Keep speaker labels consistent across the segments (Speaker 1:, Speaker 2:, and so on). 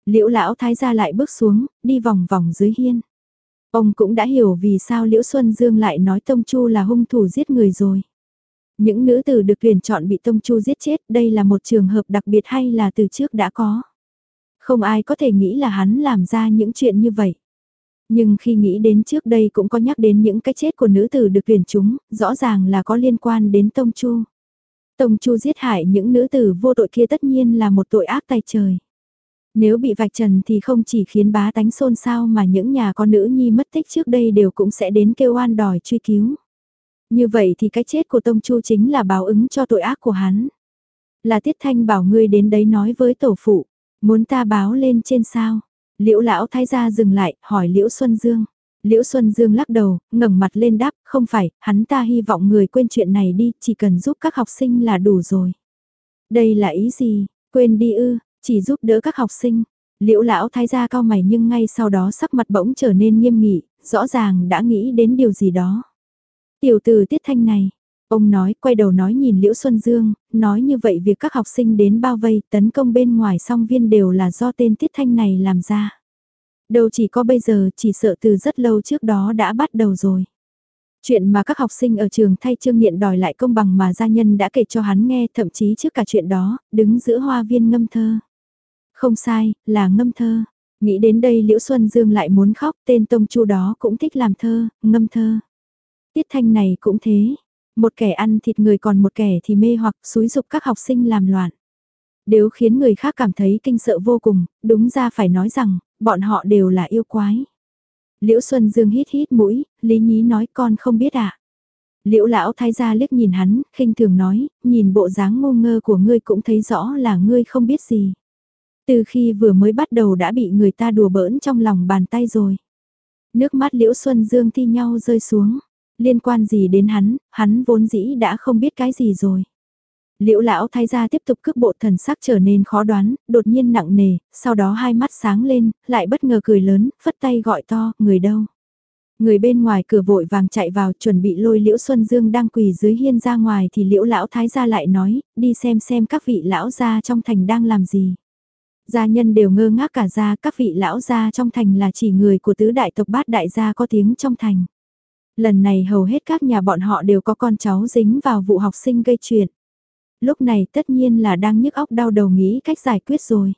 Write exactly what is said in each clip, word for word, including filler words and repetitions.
Speaker 1: Liễu lão thái gia lại bước xuống, đi vòng vòng dưới hiên. Ông cũng đã hiểu vì sao Liễu Xuân Dương lại nói Tông Chu là hung thủ giết người rồi. Những nữ tử được tuyển chọn bị Tông Chu giết chết, đây là một trường hợp đặc biệt hay là từ trước đã có. Không ai có thể nghĩ là hắn làm ra những chuyện như vậy. Nhưng khi nghĩ đến trước đây cũng có nhắc đến những cái chết của nữ tử được tuyển chúng, rõ ràng là có liên quan đến Tông Chu. Tông Chu giết hại những nữ tử vô tội kia tất nhiên là một tội ác tày trời. Nếu bị vạch trần thì không chỉ khiến bá tánh xôn xao mà những nhà con nữ nhi mất tích trước đây đều cũng sẽ đến kêu oan đòi truy cứu. Như vậy thì cái chết của Tông Chu chính là báo ứng cho tội ác của hắn. Là Tiết Thanh bảo ngươi đến đấy nói với tổ phụ, muốn ta báo lên trên sao? Liễu lão thái gia dừng lại, hỏi Liễu Xuân Dương. Liễu Xuân Dương lắc đầu, ngẩng mặt lên đáp, không phải, hắn ta hy vọng người quên chuyện này đi, chỉ cần giúp các học sinh là đủ rồi. Đây là ý gì, quên đi ư, chỉ giúp đỡ các học sinh. Liễu lão thái gia cau mày nhưng ngay sau đó sắc mặt bỗng trở nên nghiêm nghị, rõ ràng đã nghĩ đến điều gì đó. Tiểu tử Tiết Thanh này, ông nói, quay đầu nói nhìn Liễu Xuân Dương, nói như vậy việc các học sinh đến bao vây, tấn công bên ngoài song viên đều là do tên Tiết Thanh này làm ra. Đâu chỉ có bây giờ, chỉ sợ từ rất lâu trước đó đã bắt đầu rồi. Chuyện mà các học sinh ở trường thay Trương Nghiện đòi lại công bằng mà gia nhân đã kể cho hắn nghe, thậm chí trước cả chuyện đó, đứng giữa hoa viên ngâm thơ. Không sai, là ngâm thơ. Nghĩ đến đây Liễu Xuân Dương lại muốn khóc, tên Tông Chu đó cũng thích làm thơ, ngâm thơ. Tiết Thanh này cũng thế. Một kẻ ăn thịt người còn một kẻ thì mê hoặc xúi dục các học sinh làm loạn. Nếu khiến người khác cảm thấy kinh sợ vô cùng, đúng ra phải nói rằng, bọn họ đều là yêu quái. Liễu Xuân Dương hít hít mũi, Lý Nhí nói con không biết à. Liễu lão thái gia liếc nhìn hắn, khinh thường nói, nhìn bộ dáng ngu ngơ của ngươi cũng thấy rõ là ngươi không biết gì. Từ khi vừa mới bắt đầu đã bị người ta đùa bỡn trong lòng bàn tay rồi. Nước mắt Liễu Xuân Dương thi nhau rơi xuống. Liên quan gì đến hắn, hắn vốn dĩ đã không biết cái gì rồi. Liễu lão thái gia tiếp tục cước bộ thần sắc trở nên khó đoán, đột nhiên nặng nề, sau đó hai mắt sáng lên, lại bất ngờ cười lớn, phất tay gọi to, người đâu. Người bên ngoài cửa vội vàng chạy vào chuẩn bị lôi Liễu Xuân Dương đang quỳ dưới hiên ra ngoài thì Liễu lão thái gia lại nói, đi xem xem các vị lão gia trong thành đang làm gì. Gia nhân đều ngơ ngác cả ra, các vị lão gia trong thành là chỉ người của tứ đại tộc bát đại gia có tiếng trong thành. Lần này hầu hết các nhà bọn họ đều có con cháu dính vào vụ học sinh gây chuyện. Lúc này tất nhiên là đang nhức óc đau đầu nghĩ cách giải quyết rồi.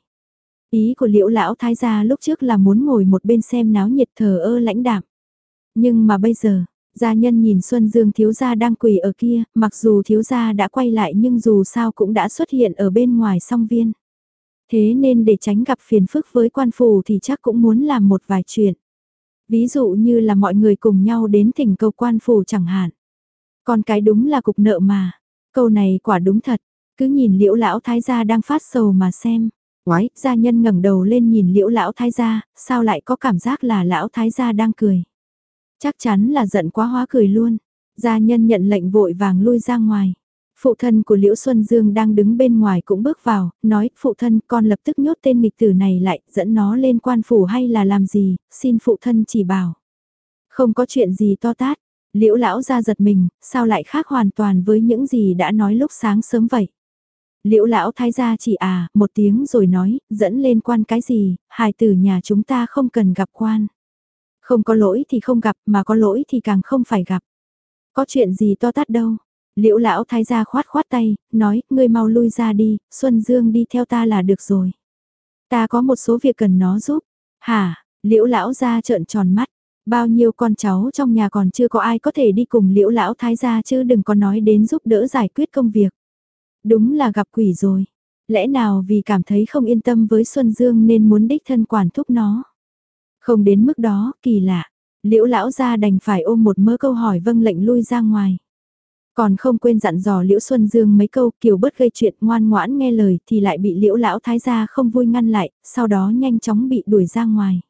Speaker 1: Ý của Liễu lão thái gia lúc trước là muốn ngồi một bên xem náo nhiệt thờ ơ lãnh đạm. Nhưng mà bây giờ, gia nhân nhìn Xuân Dương thiếu gia đang quỳ ở kia, mặc dù thiếu gia đã quay lại nhưng dù sao cũng đã xuất hiện ở bên ngoài song viên. Thế nên để tránh gặp phiền phức với quan phủ thì chắc cũng muốn làm một vài chuyện. Ví dụ như là mọi người cùng nhau đến thỉnh cầu quan phủ chẳng hạn. Còn cái đúng là cục nợ mà. Câu này quả đúng thật. Cứ nhìn Liễu lão thái gia đang phát sầu mà xem. Oái, gia nhân ngẩng đầu lên nhìn Liễu lão thái gia, sao lại có cảm giác là lão thái gia đang cười. Chắc chắn là giận quá hóa cười luôn. Gia nhân nhận lệnh vội vàng lui ra ngoài. Phụ thân của Liễu Xuân Dương đang đứng bên ngoài cũng bước vào, nói, phụ thân con lập tức nhốt tên nghịch tử này lại, dẫn nó lên quan phủ hay là làm gì, xin phụ thân chỉ bảo. Không có chuyện gì to tát, Liễu lão ra giật mình, sao lại khác hoàn toàn với những gì đã nói lúc sáng sớm vậy. Liễu lão thái gia chỉ à, một tiếng rồi nói, dẫn lên quan cái gì, hài tử nhà chúng ta không cần gặp quan. Không có lỗi thì không gặp, mà có lỗi thì càng không phải gặp. Có chuyện gì to tát đâu. Liễu lão thái gia khoát khoát tay, nói, ngươi mau lui ra đi, Xuân Dương đi theo ta là được rồi. Ta có một số việc cần nó giúp. Hả, Liễu lão gia trợn tròn mắt, bao nhiêu con cháu trong nhà còn chưa có ai có thể đi cùng Liễu lão thái gia chứ đừng có nói đến giúp đỡ giải quyết công việc. Đúng là gặp quỷ rồi. Lẽ nào vì cảm thấy không yên tâm với Xuân Dương nên muốn đích thân quản thúc nó. Không đến mức đó, kỳ lạ. Liễu lão gia đành phải ôm một mớ câu hỏi vâng lệnh lui ra ngoài. Còn không quên dặn dò Liễu Xuân Dương mấy câu kiểu bớt gây chuyện ngoan ngoãn nghe lời thì lại bị Liễu lão thái gia không vui ngăn lại, sau đó nhanh chóng bị đuổi ra ngoài.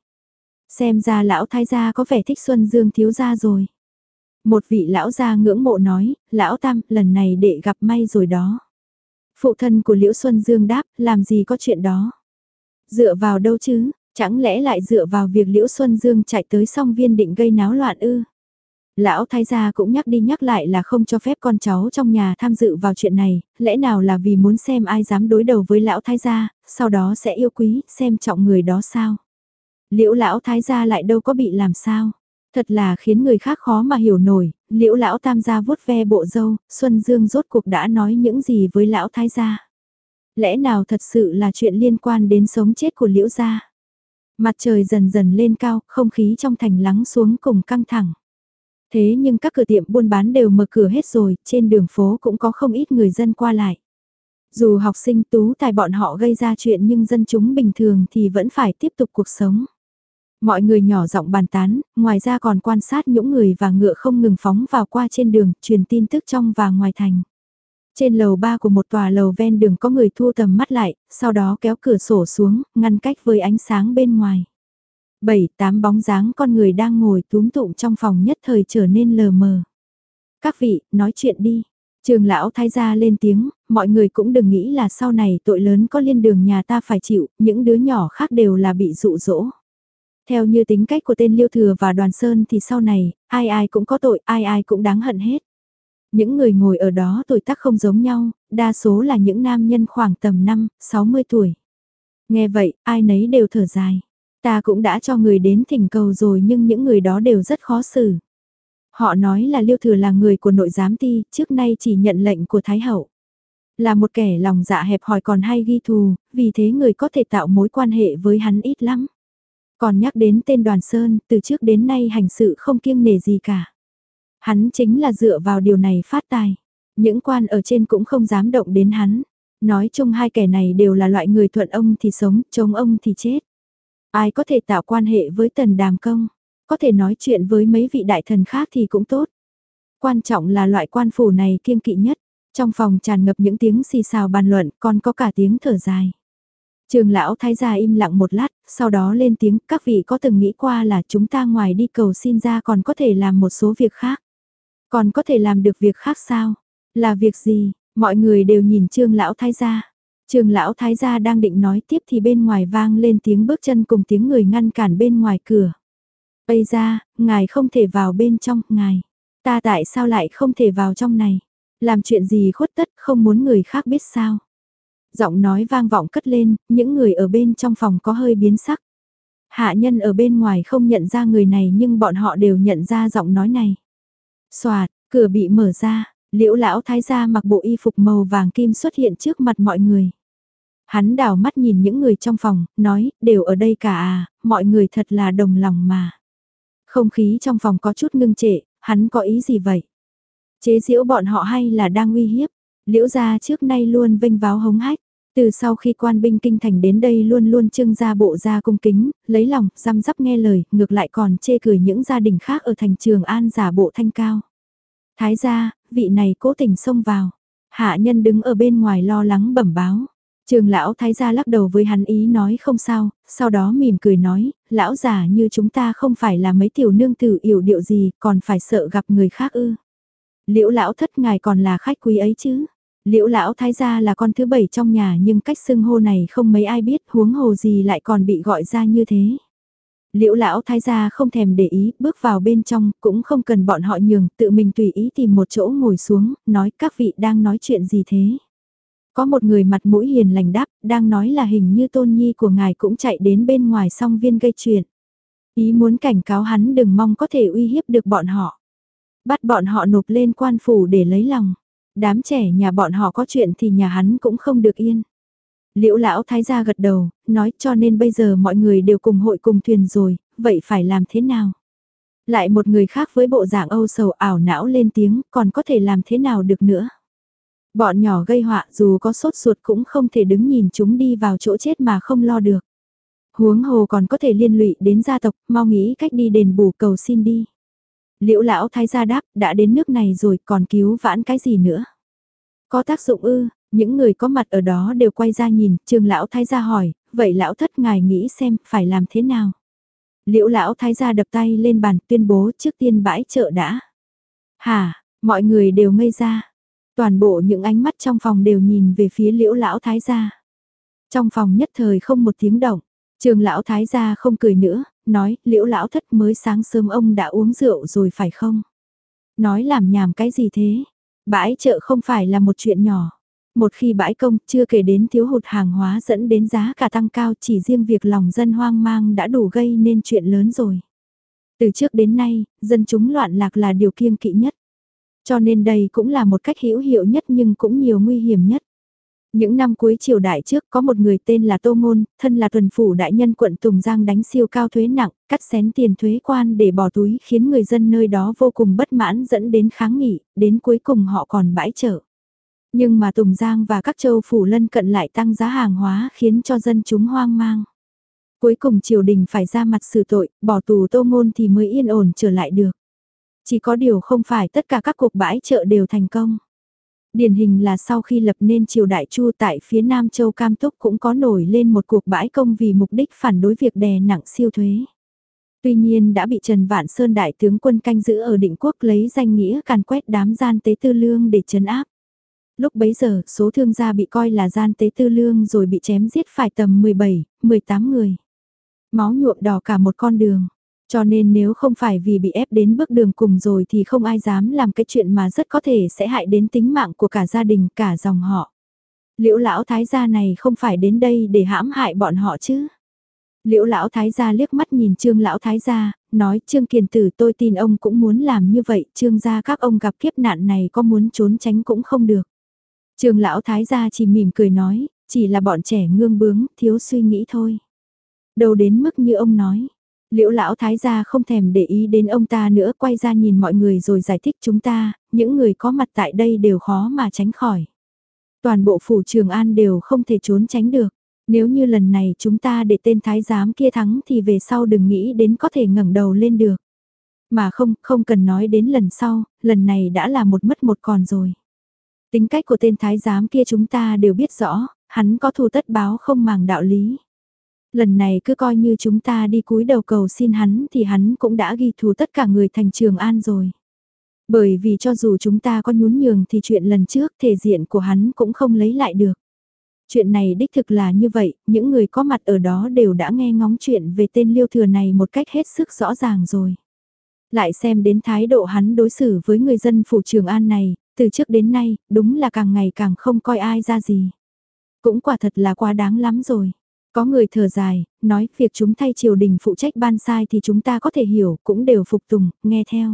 Speaker 1: Xem ra lão thái gia có vẻ thích Xuân Dương thiếu gia rồi. Một vị lão gia ngưỡng mộ nói, lão tam, lần này đệ gặp may rồi đó. Phụ thân của Liễu Xuân Dương đáp, làm gì có chuyện đó. Dựa vào đâu chứ, chẳng lẽ lại dựa vào việc Liễu Xuân Dương chạy tới song viên định gây náo loạn ư? Lão thái gia cũng nhắc đi nhắc lại là không cho phép con cháu trong nhà tham dự vào chuyện này, lẽ nào là vì muốn xem ai dám đối đầu với lão thái gia, sau đó sẽ yêu quý, xem trọng người đó sao? Liễu lão thái gia lại đâu có bị làm sao? Thật là khiến người khác khó mà hiểu nổi, Liễu lão tam gia vuốt ve bộ râu, Xuân Dương rốt cuộc đã nói những gì với lão thái gia? Lẽ nào thật sự là chuyện liên quan đến sống chết của Liễu gia? Mặt trời dần dần lên cao, không khí trong thành lắng xuống cùng căng thẳng. Thế nhưng các cửa tiệm buôn bán đều mở cửa hết rồi, trên đường phố cũng có không ít người dân qua lại. Dù học sinh tú tài bọn họ gây ra chuyện nhưng dân chúng bình thường thì vẫn phải tiếp tục cuộc sống. Mọi người nhỏ giọng bàn tán, ngoài ra còn quan sát những người và ngựa không ngừng phóng vào qua trên đường, truyền tin tức trong và ngoài thành. Trên lầu ba của một tòa lầu ven đường có người thu tầm mắt lại, sau đó kéo cửa sổ xuống, ngăn cách với ánh sáng bên ngoài. Bảy, tám bóng dáng con người đang ngồi túm tụm trong phòng nhất thời trở nên lờ mờ. Các vị, nói chuyện đi. Trường lão thái gia lên tiếng, mọi người cũng đừng nghĩ là sau này tội lớn có liên đường nhà ta phải chịu, những đứa nhỏ khác đều là bị dụ dỗ. Theo như tính cách của tên Liêu Thừa và Đoàn Sơn thì sau này, ai ai cũng có tội, ai ai cũng đáng hận hết. Những người ngồi ở đó tuổi tác không giống nhau, đa số là những nam nhân khoảng tầm năm, sáu mươi tuổi. Nghe vậy, ai nấy đều thở dài. Ta cũng đã cho người đến thỉnh cầu rồi nhưng những người đó đều rất khó xử. Họ nói là Liêu Thừa là người của nội giám ty, trước nay chỉ nhận lệnh của Thái Hậu. Là một kẻ lòng dạ hẹp hòi còn hay ghi thù, vì thế người có thể tạo mối quan hệ với hắn ít lắm. Còn nhắc đến tên Đoàn Sơn, từ trước đến nay hành sự không kiêng nể gì cả. Hắn chính là dựa vào điều này phát tài. Những quan ở trên cũng không dám động đến hắn. Nói chung hai kẻ này đều là loại người thuận ông thì sống, chống ông thì chết. Ai có thể tạo quan hệ với Tần Đàm Công, có thể nói chuyện với mấy vị đại thần khác thì cũng tốt. Quan trọng là loại quan phủ này kiêng kỵ nhất. Trong phòng tràn ngập những tiếng xì xào bàn luận, còn có cả tiếng thở dài. Trường lão thái gia im lặng một lát, sau đó lên tiếng, các vị có từng nghĩ qua là chúng ta ngoài đi cầu xin ra còn có thể làm một số việc khác. Còn có thể làm được việc khác sao? Là việc gì? Mọi người đều nhìn Trương lão thái gia. Trương lão thái gia đang định nói tiếp thì bên ngoài vang lên tiếng bước chân cùng tiếng người ngăn cản bên ngoài cửa. Bây ra, ngài không thể vào bên trong, ngài. Ta tại sao lại không thể vào trong này? Làm chuyện gì khuất tất không muốn người khác biết sao? Giọng nói vang vọng cất lên, những người ở bên trong phòng có hơi biến sắc. Hạ nhân ở bên ngoài không nhận ra người này nhưng bọn họ đều nhận ra giọng nói này. Xoạt, cửa bị mở ra, Liễu lão thái gia mặc bộ y phục màu vàng kim xuất hiện trước mặt mọi người. Hắn đảo mắt nhìn những người trong phòng, nói, đều ở đây cả à, mọi người thật là đồng lòng mà. Không khí trong phòng có chút ngưng trệ, hắn có ý gì vậy? Chế giễu bọn họ hay là đang uy hiếp? Liễu gia trước nay luôn vênh váo hống hách, từ sau khi quan binh kinh thành đến đây luôn luôn trưng ra bộ da cung kính, lấy lòng, răm rắp nghe lời, ngược lại còn chê cười những gia đình khác ở thành Trường An giả bộ thanh cao. Thái gia, vị này cố tình xông vào. Hạ nhân đứng ở bên ngoài lo lắng bẩm báo. Trường lão thái gia lắc đầu với hắn ý nói không sao, sau đó mỉm cười nói, lão già như chúng ta không phải là mấy tiểu nương tử yểu điệu gì, còn phải sợ gặp người khác ư. Liễu lão thất ngài còn là khách quý ấy chứ. Liễu lão thái gia là con thứ bảy trong nhà nhưng cách xưng hô này không mấy ai biết, huống hồ gì lại còn bị gọi ra như thế. Liễu lão thái gia không thèm để ý, bước vào bên trong, cũng không cần bọn họ nhường, tự mình tùy ý tìm một chỗ ngồi xuống, nói các vị đang nói chuyện gì thế. Có một người mặt mũi hiền lành đáp, đang nói là hình như tôn nhi của ngài cũng chạy đến bên ngoài song viên gây chuyện. Ý muốn cảnh cáo hắn đừng mong có thể uy hiếp được bọn họ. Bắt bọn họ nộp lên quan phủ để lấy lòng. Đám trẻ nhà bọn họ có chuyện thì nhà hắn cũng không được yên. Liễu lão thái gia gật đầu, nói cho nên bây giờ mọi người đều cùng hội cùng thuyền rồi, vậy phải làm thế nào? Lại một người khác với bộ dạng âu sầu ảo não lên tiếng, còn có thể làm thế nào được nữa? Bọn nhỏ gây họa dù có sốt ruột cũng không thể đứng nhìn chúng đi vào chỗ chết mà không lo được. Huống hồ còn có thể liên lụy đến gia tộc, mau nghĩ cách đi đền bù cầu xin đi. Liễu lão thái gia đáp, đã đến nước này rồi còn cứu vãn cái gì nữa? Có tác dụng ư, những người có mặt ở đó đều quay ra nhìn, Trường lão thái gia hỏi, vậy lão thất ngài nghĩ xem phải làm thế nào? Liễu lão thái gia đập tay lên bàn tuyên bố trước tiên bãi chợ đã. Hả, mọi người đều ngây ra. Toàn bộ những ánh mắt trong phòng đều nhìn về phía Liễu lão thái gia. Trong phòng nhất thời không một tiếng động, Trường lão thái gia không cười nữa, nói, Liễu lão thất mới sáng sớm ông đã uống rượu rồi phải không? Nói làm nhảm cái gì thế? Bãi chợ không phải là một chuyện nhỏ. Một khi bãi công, chưa kể đến thiếu hụt hàng hóa dẫn đến giá cả tăng cao, chỉ riêng việc lòng dân hoang mang đã đủ gây nên chuyện lớn rồi. Từ trước đến nay, dân chúng loạn lạc là điều kiêng kỵ nhất. Cho nên đây cũng là một cách hữu hiệu nhất nhưng cũng nhiều nguy hiểm nhất. Những năm cuối triều đại trước có một người tên là Tô Ngôn, thân là tuần phủ đại nhân quận Tùng Giang đánh siêu cao thuế nặng, cắt xén tiền thuế quan để bỏ túi khiến người dân nơi đó vô cùng bất mãn dẫn đến kháng nghị, đến cuối cùng họ còn bãi chợ. Nhưng mà Tùng Giang và các châu phủ lân cận lại tăng giá hàng hóa khiến cho dân chúng hoang mang. Cuối cùng triều đình phải ra mặt xử tội, bỏ tù Tô Ngôn thì mới yên ổn trở lại được. Chỉ có điều không phải tất cả các cuộc bãi chợ đều thành công. Điển hình là sau khi lập nên triều đại Chu tại phía Nam Châu Cam Túc cũng có nổi lên một cuộc bãi công vì mục đích phản đối việc đè nặng siêu thuế. Tuy nhiên đã bị Trần Vạn Sơn đại tướng quân canh giữ ở Định Quốc lấy danh nghĩa càn quét đám gian tế tư lương để trấn áp. Lúc bấy giờ, số thương gia bị coi là gian tế tư lương rồi bị chém giết phải tầm mười bảy, mười tám người. Máu nhuộm đỏ cả một con đường. Cho nên nếu không phải vì bị ép đến bước đường cùng rồi thì không ai dám làm cái chuyện mà rất có thể sẽ hại đến tính mạng của cả gia đình, cả dòng họ. Liễu lão thái gia này không phải đến đây để hãm hại bọn họ chứ? Liễu lão thái gia liếc mắt nhìn Trương lão thái gia, nói Trương Kiền Tử tôi tin ông cũng muốn làm như vậy, Trương gia các ông gặp kiếp nạn này có muốn trốn tránh cũng không được. Trương lão thái gia chỉ mỉm cười nói, chỉ là bọn trẻ ngương bướng, thiếu suy nghĩ thôi. Đâu đến mức như ông nói. Liễu lão thái gia không thèm để ý đến ông ta nữa, quay ra nhìn mọi người rồi giải thích chúng ta, những người có mặt tại đây đều khó mà tránh khỏi. Toàn bộ phủ Trường An đều không thể trốn tránh được. Nếu như lần này chúng ta để tên thái giám kia thắng thì về sau đừng nghĩ đến có thể ngẩng đầu lên được. Mà không, không cần nói đến lần sau, lần này đã là một mất một còn rồi. Tính cách của tên thái giám kia chúng ta đều biết rõ, hắn có thù tất báo không màng đạo lý. Lần này cứ coi như chúng ta đi cúi đầu cầu xin hắn thì hắn cũng đã ghi thù tất cả người thành Trường An rồi. Bởi vì cho dù chúng ta có nhún nhường thì chuyện lần trước thể diện của hắn cũng không lấy lại được. Chuyện này đích thực là như vậy, những người có mặt ở đó đều đã nghe ngóng chuyện về tên Liêu Thừa này một cách hết sức rõ ràng rồi. Lại xem đến thái độ hắn đối xử với người dân phủ Trường An này, từ trước đến nay, đúng là càng ngày càng không coi ai ra gì. Cũng quả thật là quá đáng lắm rồi. Có người thở dài, nói việc chúng thay triều đình phụ trách ban sai thì chúng ta có thể hiểu, cũng đều phục tùng, nghe theo.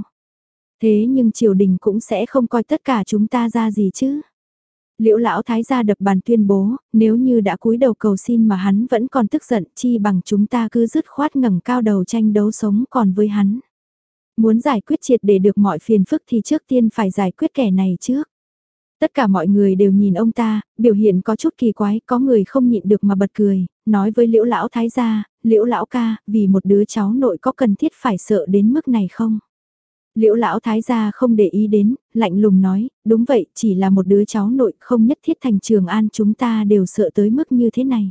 Speaker 1: Thế nhưng triều đình cũng sẽ không coi tất cả chúng ta ra gì chứ. Liễu lão thái gia đập bàn tuyên bố, nếu như đã cúi đầu cầu xin mà hắn vẫn còn tức giận, chi bằng chúng ta cứ dứt khoát ngẩng cao đầu tranh đấu sống còn với hắn. Muốn giải quyết triệt để được mọi phiền phức thì trước tiên phải giải quyết kẻ này trước. Tất cả mọi người đều nhìn ông ta, biểu hiện có chút kỳ quái, có người không nhịn được mà bật cười, nói với Liễu lão thái gia, Liễu lão ca, vì một đứa cháu nội có cần thiết phải sợ đến mức này không? Liễu lão thái gia không để ý đến, lạnh lùng nói, đúng vậy, chỉ là một đứa cháu nội, không nhất thiết thành Trường An chúng ta đều sợ tới mức như thế này.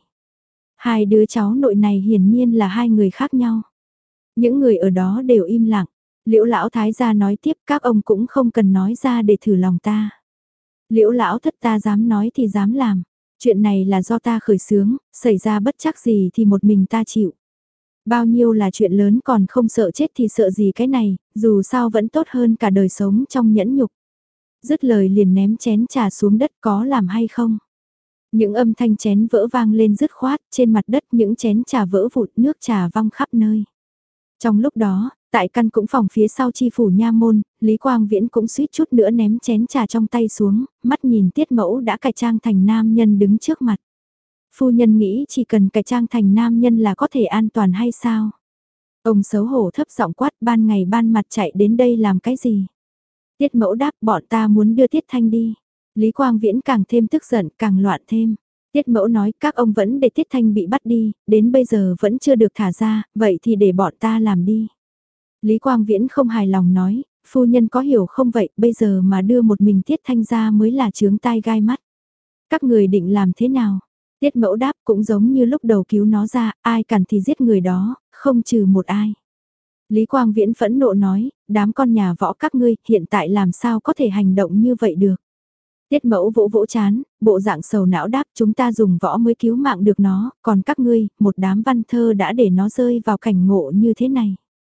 Speaker 1: Hai đứa cháu nội này hiển nhiên là hai người khác nhau. Những người ở đó đều im lặng. Liễu lão thái gia nói tiếp, các ông cũng không cần nói ra để thử lòng ta. Liễu lão thất ta dám nói thì dám làm. Chuyện này là do ta khởi xướng, xảy ra bất chắc gì thì một mình ta chịu. Bao nhiêu là chuyện lớn còn không sợ chết thì sợ gì cái này, dù sao vẫn tốt hơn cả đời sống trong nhẫn nhục. Dứt lời liền ném chén trà xuống đất, có làm hay không? Những âm thanh chén vỡ vang lên dứt khoát, trên mặt đất những chén trà vỡ vụt, nước trà văng khắp nơi. Trong lúc đó, tại căn cũng phòng phía sau chi phủ nha môn, Lý Quang Viễn cũng suýt chút nữa ném chén trà trong tay xuống, mắt nhìn Tiết Mẫu đã cải trang thành nam nhân đứng trước mặt. Phu nhân nghĩ chỉ cần cải trang thành nam nhân là có thể an toàn hay sao? Ông xấu hổ thấp giọng quát, ban ngày ban mặt chạy đến đây làm cái gì? Tiết Mẫu đáp, bọn ta muốn đưa Tiết Thanh đi. Lý Quang Viễn càng thêm tức giận, càng loạn thêm. Tiết Mẫu nói, các ông vẫn để Tiết Thanh bị bắt đi, đến bây giờ vẫn chưa được thả ra, vậy thì để bọn ta làm đi. Lý Quang Viễn không hài lòng nói, phu nhân có hiểu không vậy, bây giờ mà đưa một mình Tiết Thanh ra mới là chướng tai gai mắt. Các người định làm thế nào? Tiết Mẫu đáp, cũng giống như lúc đầu cứu nó ra, ai cản thì giết người đó, không trừ một ai. Lý Quang Viễn phẫn nộ nói, đám con nhà võ các ngươi, hiện tại làm sao có thể hành động như vậy được. Tiết Mẫu vỗ vỗ chán, bộ dạng sầu não đáp, chúng ta dùng võ mới cứu mạng được nó, còn các ngươi, một đám văn thơ đã để nó rơi vào cảnh ngộ như thế này.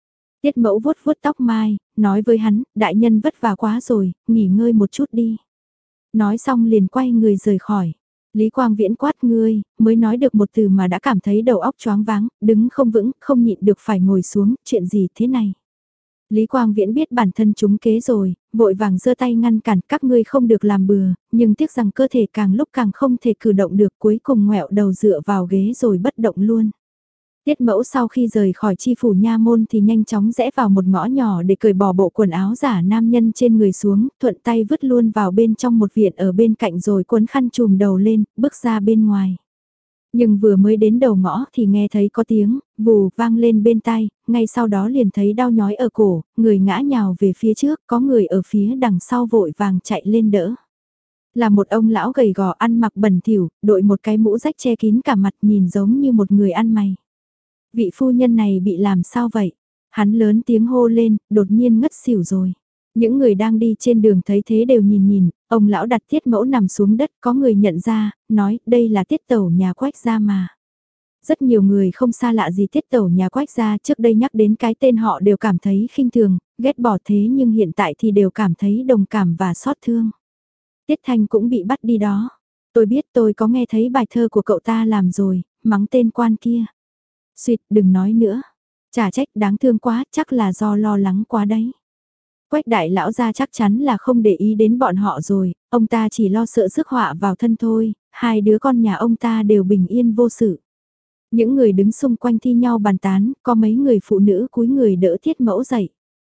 Speaker 1: Tiết mẫu vuốt vuốt tóc mai, nói với hắn, đại nhân vất vả quá rồi, nghỉ ngơi một chút đi. Nói xong liền quay người rời khỏi. Lý Quang Viễn quát ngươi, mới nói được một từ mà đã cảm thấy đầu óc choáng váng, đứng không vững, không nhịn được phải ngồi xuống, chuyện gì thế này. Lý Quang Viễn biết bản thân trúng kế rồi, vội vàng giơ tay ngăn cản các ngươi không được làm bừa, nhưng tiếc rằng cơ thể càng lúc càng không thể cử động được, cuối cùng ngoẹo đầu dựa vào ghế rồi bất động luôn. Tiết mẫu sau khi rời khỏi chi phủ nha môn thì nhanh chóng rẽ vào một ngõ nhỏ để cởi bỏ bộ quần áo giả nam nhân trên người xuống, thuận tay vứt luôn vào bên trong một viện ở bên cạnh rồi cuốn khăn trùm đầu lên, bước ra bên ngoài. Nhưng vừa mới đến đầu ngõ thì nghe thấy có tiếng, vù vang lên bên tai, ngay sau đó liền thấy đau nhói ở cổ, người ngã nhào về phía trước, có người ở phía đằng sau vội vàng chạy lên đỡ. Là một ông lão gầy gò ăn mặc bẩn thỉu, đội một cái mũ rách che kín cả mặt nhìn giống như một người ăn mày. Vị phu nhân này bị làm sao vậy? Hắn lớn tiếng hô lên, đột nhiên ngất xỉu rồi. Những người đang đi trên đường thấy thế đều nhìn nhìn, ông lão đặt Tiết Mẫu nằm xuống đất, có người nhận ra, nói đây là Tiết Tẩu nhà Quách gia mà. Rất nhiều người không xa lạ gì Tiết Tẩu nhà Quách gia, trước đây nhắc đến cái tên họ đều cảm thấy khinh thường, ghét bỏ, thế nhưng hiện tại thì đều cảm thấy đồng cảm và xót thương. Tiết Thanh cũng bị bắt đi đó. Tôi biết, tôi có nghe thấy bài thơ của cậu ta làm rồi, mắng tên quan kia. Xuyệt, đừng nói nữa. Chả trách, đáng thương quá, chắc là do lo lắng quá đấy. Quách đại lão gia chắc chắn là không để ý đến bọn họ rồi, ông ta chỉ lo sợ rước họa vào thân thôi, hai đứa con nhà ông ta đều bình yên vô sự. Những người đứng xung quanh thi nhau bàn tán, có mấy người phụ nữ cúi người đỡ Tiết Mẫu dậy.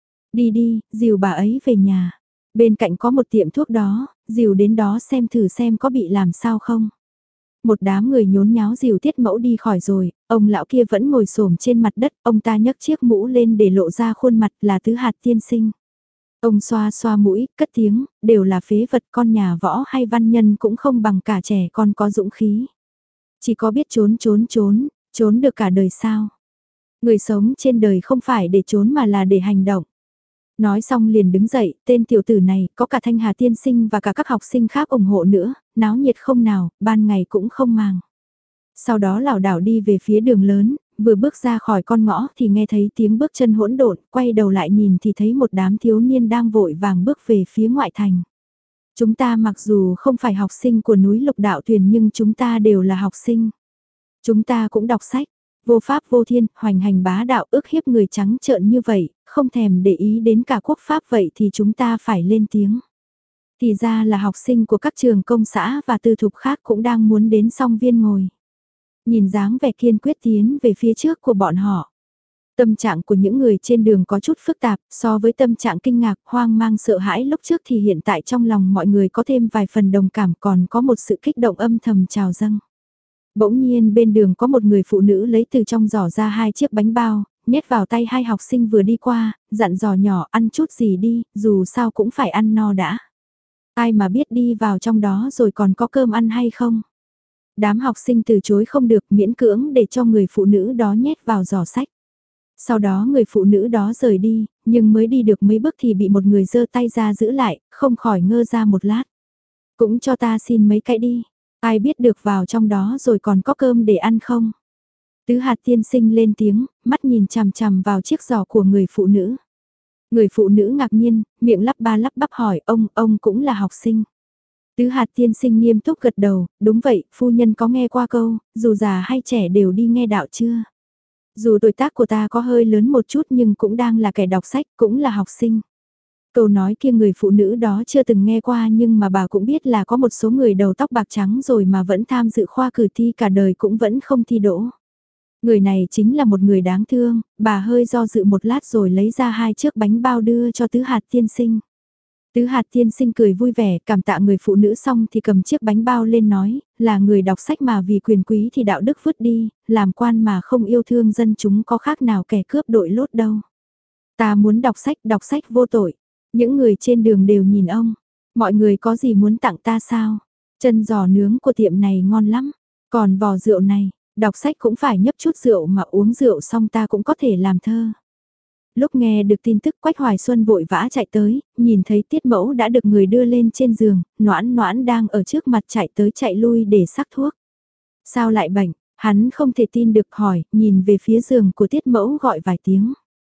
Speaker 1: Đi đi, dìu bà ấy về nhà. Bên cạnh có một tiệm thuốc đó, dìu đến đó xem thử xem có bị làm sao không. Một đám người nhốn nháo dìu Tiết Mẫu đi khỏi rồi, ông lão kia vẫn ngồi xổm trên mặt đất, ông ta nhấc chiếc mũ lên để lộ ra khuôn mặt là Tứ Hạt tiên sinh. Ông xoa xoa mũi, cất tiếng, đều là phế vật, con nhà võ hay văn nhân cũng không bằng cả trẻ con có dũng khí. Chỉ có biết trốn trốn trốn, trốn được cả đời sao. Người sống trên đời không phải để trốn mà là để hành động. Nói xong liền đứng dậy, tên tiểu tử này có cả Thanh Hà tiên sinh và cả các học sinh khác ủng hộ nữa, náo nhiệt không nào, ban ngày cũng không màng. Sau đó lảo đảo đi về phía đường lớn, vừa bước ra khỏi con ngõ thì nghe thấy tiếng bước chân hỗn độn, quay đầu lại nhìn thì thấy một đám thiếu niên đang vội vàng bước về phía ngoại thành. Chúng ta mặc dù không phải học sinh của núi Lục Đạo Tuyền nhưng chúng ta đều là học sinh. Chúng ta cũng đọc sách, vô pháp vô thiên, hoành hành bá đạo, ức hiếp người trắng trợn như vậy, không thèm để ý đến cả quốc pháp, vậy thì chúng ta phải lên tiếng. Thì ra là học sinh của các trường công xã và tư thục khác cũng đang muốn đến Song Viên ngồi. Nhìn dáng vẻ kiên quyết tiến về phía trước của bọn họ. Tâm trạng của những người trên đường có chút phức tạp, so với tâm trạng kinh ngạc, hoang mang, sợ hãi lúc trước thì hiện tại trong lòng mọi người có thêm vài phần đồng cảm, còn có một sự kích động âm thầm trào dâng. Bỗng nhiên bên đường có một người phụ nữ lấy từ trong giỏ ra hai chiếc bánh bao, nhét vào tay hai học sinh vừa đi qua, dặn dò nhỏ ăn chút gì đi, dù sao cũng phải ăn no đã. Ai mà biết đi vào trong đó rồi còn có cơm ăn hay không? Đám học sinh từ chối không được, miễn cưỡng để cho người phụ nữ đó nhét vào giỏ sách. Sau đó người phụ nữ đó rời đi, nhưng mới đi được mấy bước thì bị một người giơ tay ra giữ lại, không khỏi ngơ ra một lát. Cũng cho ta xin mấy cái đi, ai biết được vào trong đó rồi còn có cơm để ăn không? Tứ Hạt tiên sinh lên tiếng, mắt nhìn chằm chằm vào chiếc giỏ của người phụ nữ. Người phụ nữ ngạc nhiên, miệng lắp ba lắp bắp hỏi ông, ông cũng là học sinh. Tứ Hạt tiên sinh nghiêm túc gật đầu, đúng vậy, phu nhân có nghe qua câu, dù già hay trẻ đều đi nghe đạo chưa? Dù tuổi tác của ta có hơi lớn một chút nhưng cũng đang là kẻ đọc sách, cũng là học sinh. Câu nói kia người phụ nữ đó chưa từng nghe qua nhưng mà bà cũng biết là có một số người đầu tóc bạc trắng rồi mà vẫn tham dự khoa cử thi cả đời cũng vẫn không thi đỗ. Người này chính là một người đáng thương, bà hơi do dự một lát rồi lấy ra hai chiếc bánh bao đưa cho Tứ Hạt tiên sinh. Tứ Hạt tiên sinh cười vui vẻ, cảm tạ người phụ nữ xong thì cầm chiếc bánh bao lên nói, là người đọc sách mà vì quyền quý thì đạo đức vứt đi, làm quan mà không yêu thương dân chúng có khác nào kẻ cướp đội lốt đâu. Ta muốn đọc sách, đọc sách vô tội. Những người trên đường đều nhìn ông, mọi người có gì muốn tặng ta sao? Chân giò nướng của tiệm này ngon lắm, còn vò rượu này, đọc sách cũng phải nhấp chút rượu mà uống rượu xong ta cũng có thể làm thơ. Lúc nghe được tin tức Quách Hoài Xuân vội vã chạy tới, nhìn thấy Tiết Mẫu đã được người đưa lên trên giường, Noãn Noãn đang ở trước mặt chạy tới chạy lui để sắc thuốc. Sao lại bệnh? Hắn không thể tin được hỏi, nhìn về phía giường của Tiết Mẫu gọi vài tiếng.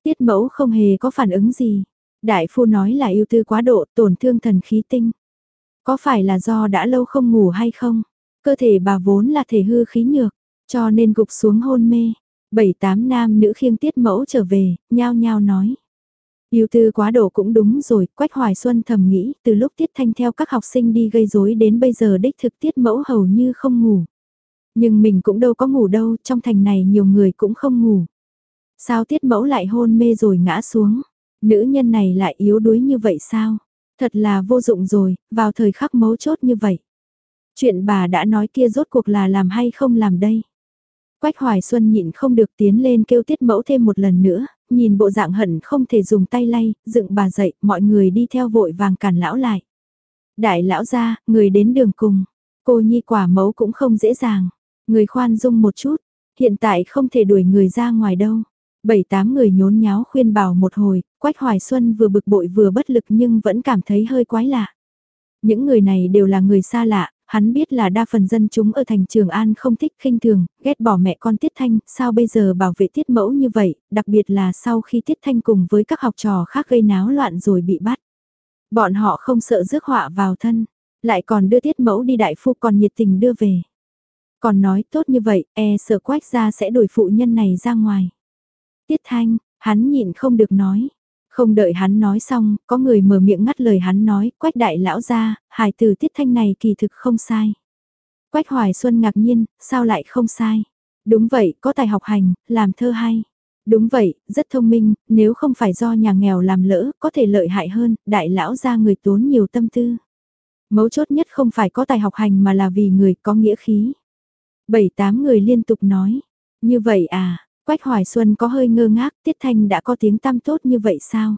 Speaker 1: Tiết mẫu không hề có phản ứng gì. Đại phu nói là yêu tư quá độ, tổn thương thần khí tinh. Có phải là do đã lâu không ngủ hay không? Cơ thể bà vốn là thể hư khí nhược, cho nên gục xuống hôn mê. Bảy tám nam nữ khiêng Tiết mẫu trở về, nhao nhao nói. Yêu tư quá độ cũng đúng rồi, Quách Hoài Xuân thầm nghĩ, từ lúc Tiết Thanh theo các học sinh đi gây rối đến bây giờ đích thực Tiết mẫu hầu như không ngủ. Nhưng mình cũng đâu có ngủ đâu, trong thành này nhiều người cũng không ngủ. Sao Tiết mẫu lại hôn mê rồi ngã xuống? Nữ nhân này lại yếu đuối như vậy sao? Thật là vô dụng rồi, vào thời khắc mấu chốt như vậy. Chuyện bà đã nói kia rốt cuộc là làm hay không làm đây? Quách Hoài Xuân nhịn không được tiến lên kêu Tiết mẫu thêm một lần nữa, nhìn bộ dạng hận không thể dùng tay lay, dựng bà dậy, mọi người đi theo vội vàng cản lão lại. Đại lão gia, người đến đường cùng, cô nhi quả mẫu cũng không dễ dàng, người khoan dung một chút, hiện tại không thể đuổi người ra ngoài đâu. Bảy tám người nhốn nháo khuyên bảo một hồi, Quách Hoài Xuân vừa bực bội vừa bất lực nhưng vẫn cảm thấy hơi quái lạ. Những người này đều là người xa lạ, hắn biết là đa phần dân chúng ở thành Trường An không thích khinh thường, ghét bỏ mẹ con Tiết Thanh, sao bây giờ bảo vệ Tiết mẫu như vậy, đặc biệt là sau khi Tiết Thanh cùng với các học trò khác gây náo loạn rồi bị bắt. Bọn họ không sợ rước họa vào thân, lại còn đưa Tiết mẫu đi đại phu còn nhiệt tình đưa về. Còn nói tốt như vậy, e sợ Quách gia sẽ đuổi phụ nhân này ra ngoài. Tiết Thanh, hắn nhịn không được nói. Không đợi hắn nói xong, có người mở miệng ngắt lời hắn nói, Quách đại lão gia, hài từ Tiết Thanh này kỳ thực không sai. Quách Hoài Xuân ngạc nhiên, sao lại không sai? Đúng vậy, có tài học hành, làm thơ hay. Đúng vậy, rất thông minh, nếu không phải do nhà nghèo làm lỡ, có thể lợi hại hơn, đại lão gia người tốn nhiều tâm tư. Mấu chốt nhất không phải có tài học hành mà là vì người có nghĩa khí. Bảy tám người liên tục nói, như vậy à? Quách Hoài Xuân có hơi ngơ ngác, Tiết Thanh đã có tiếng tăm tốt như vậy sao?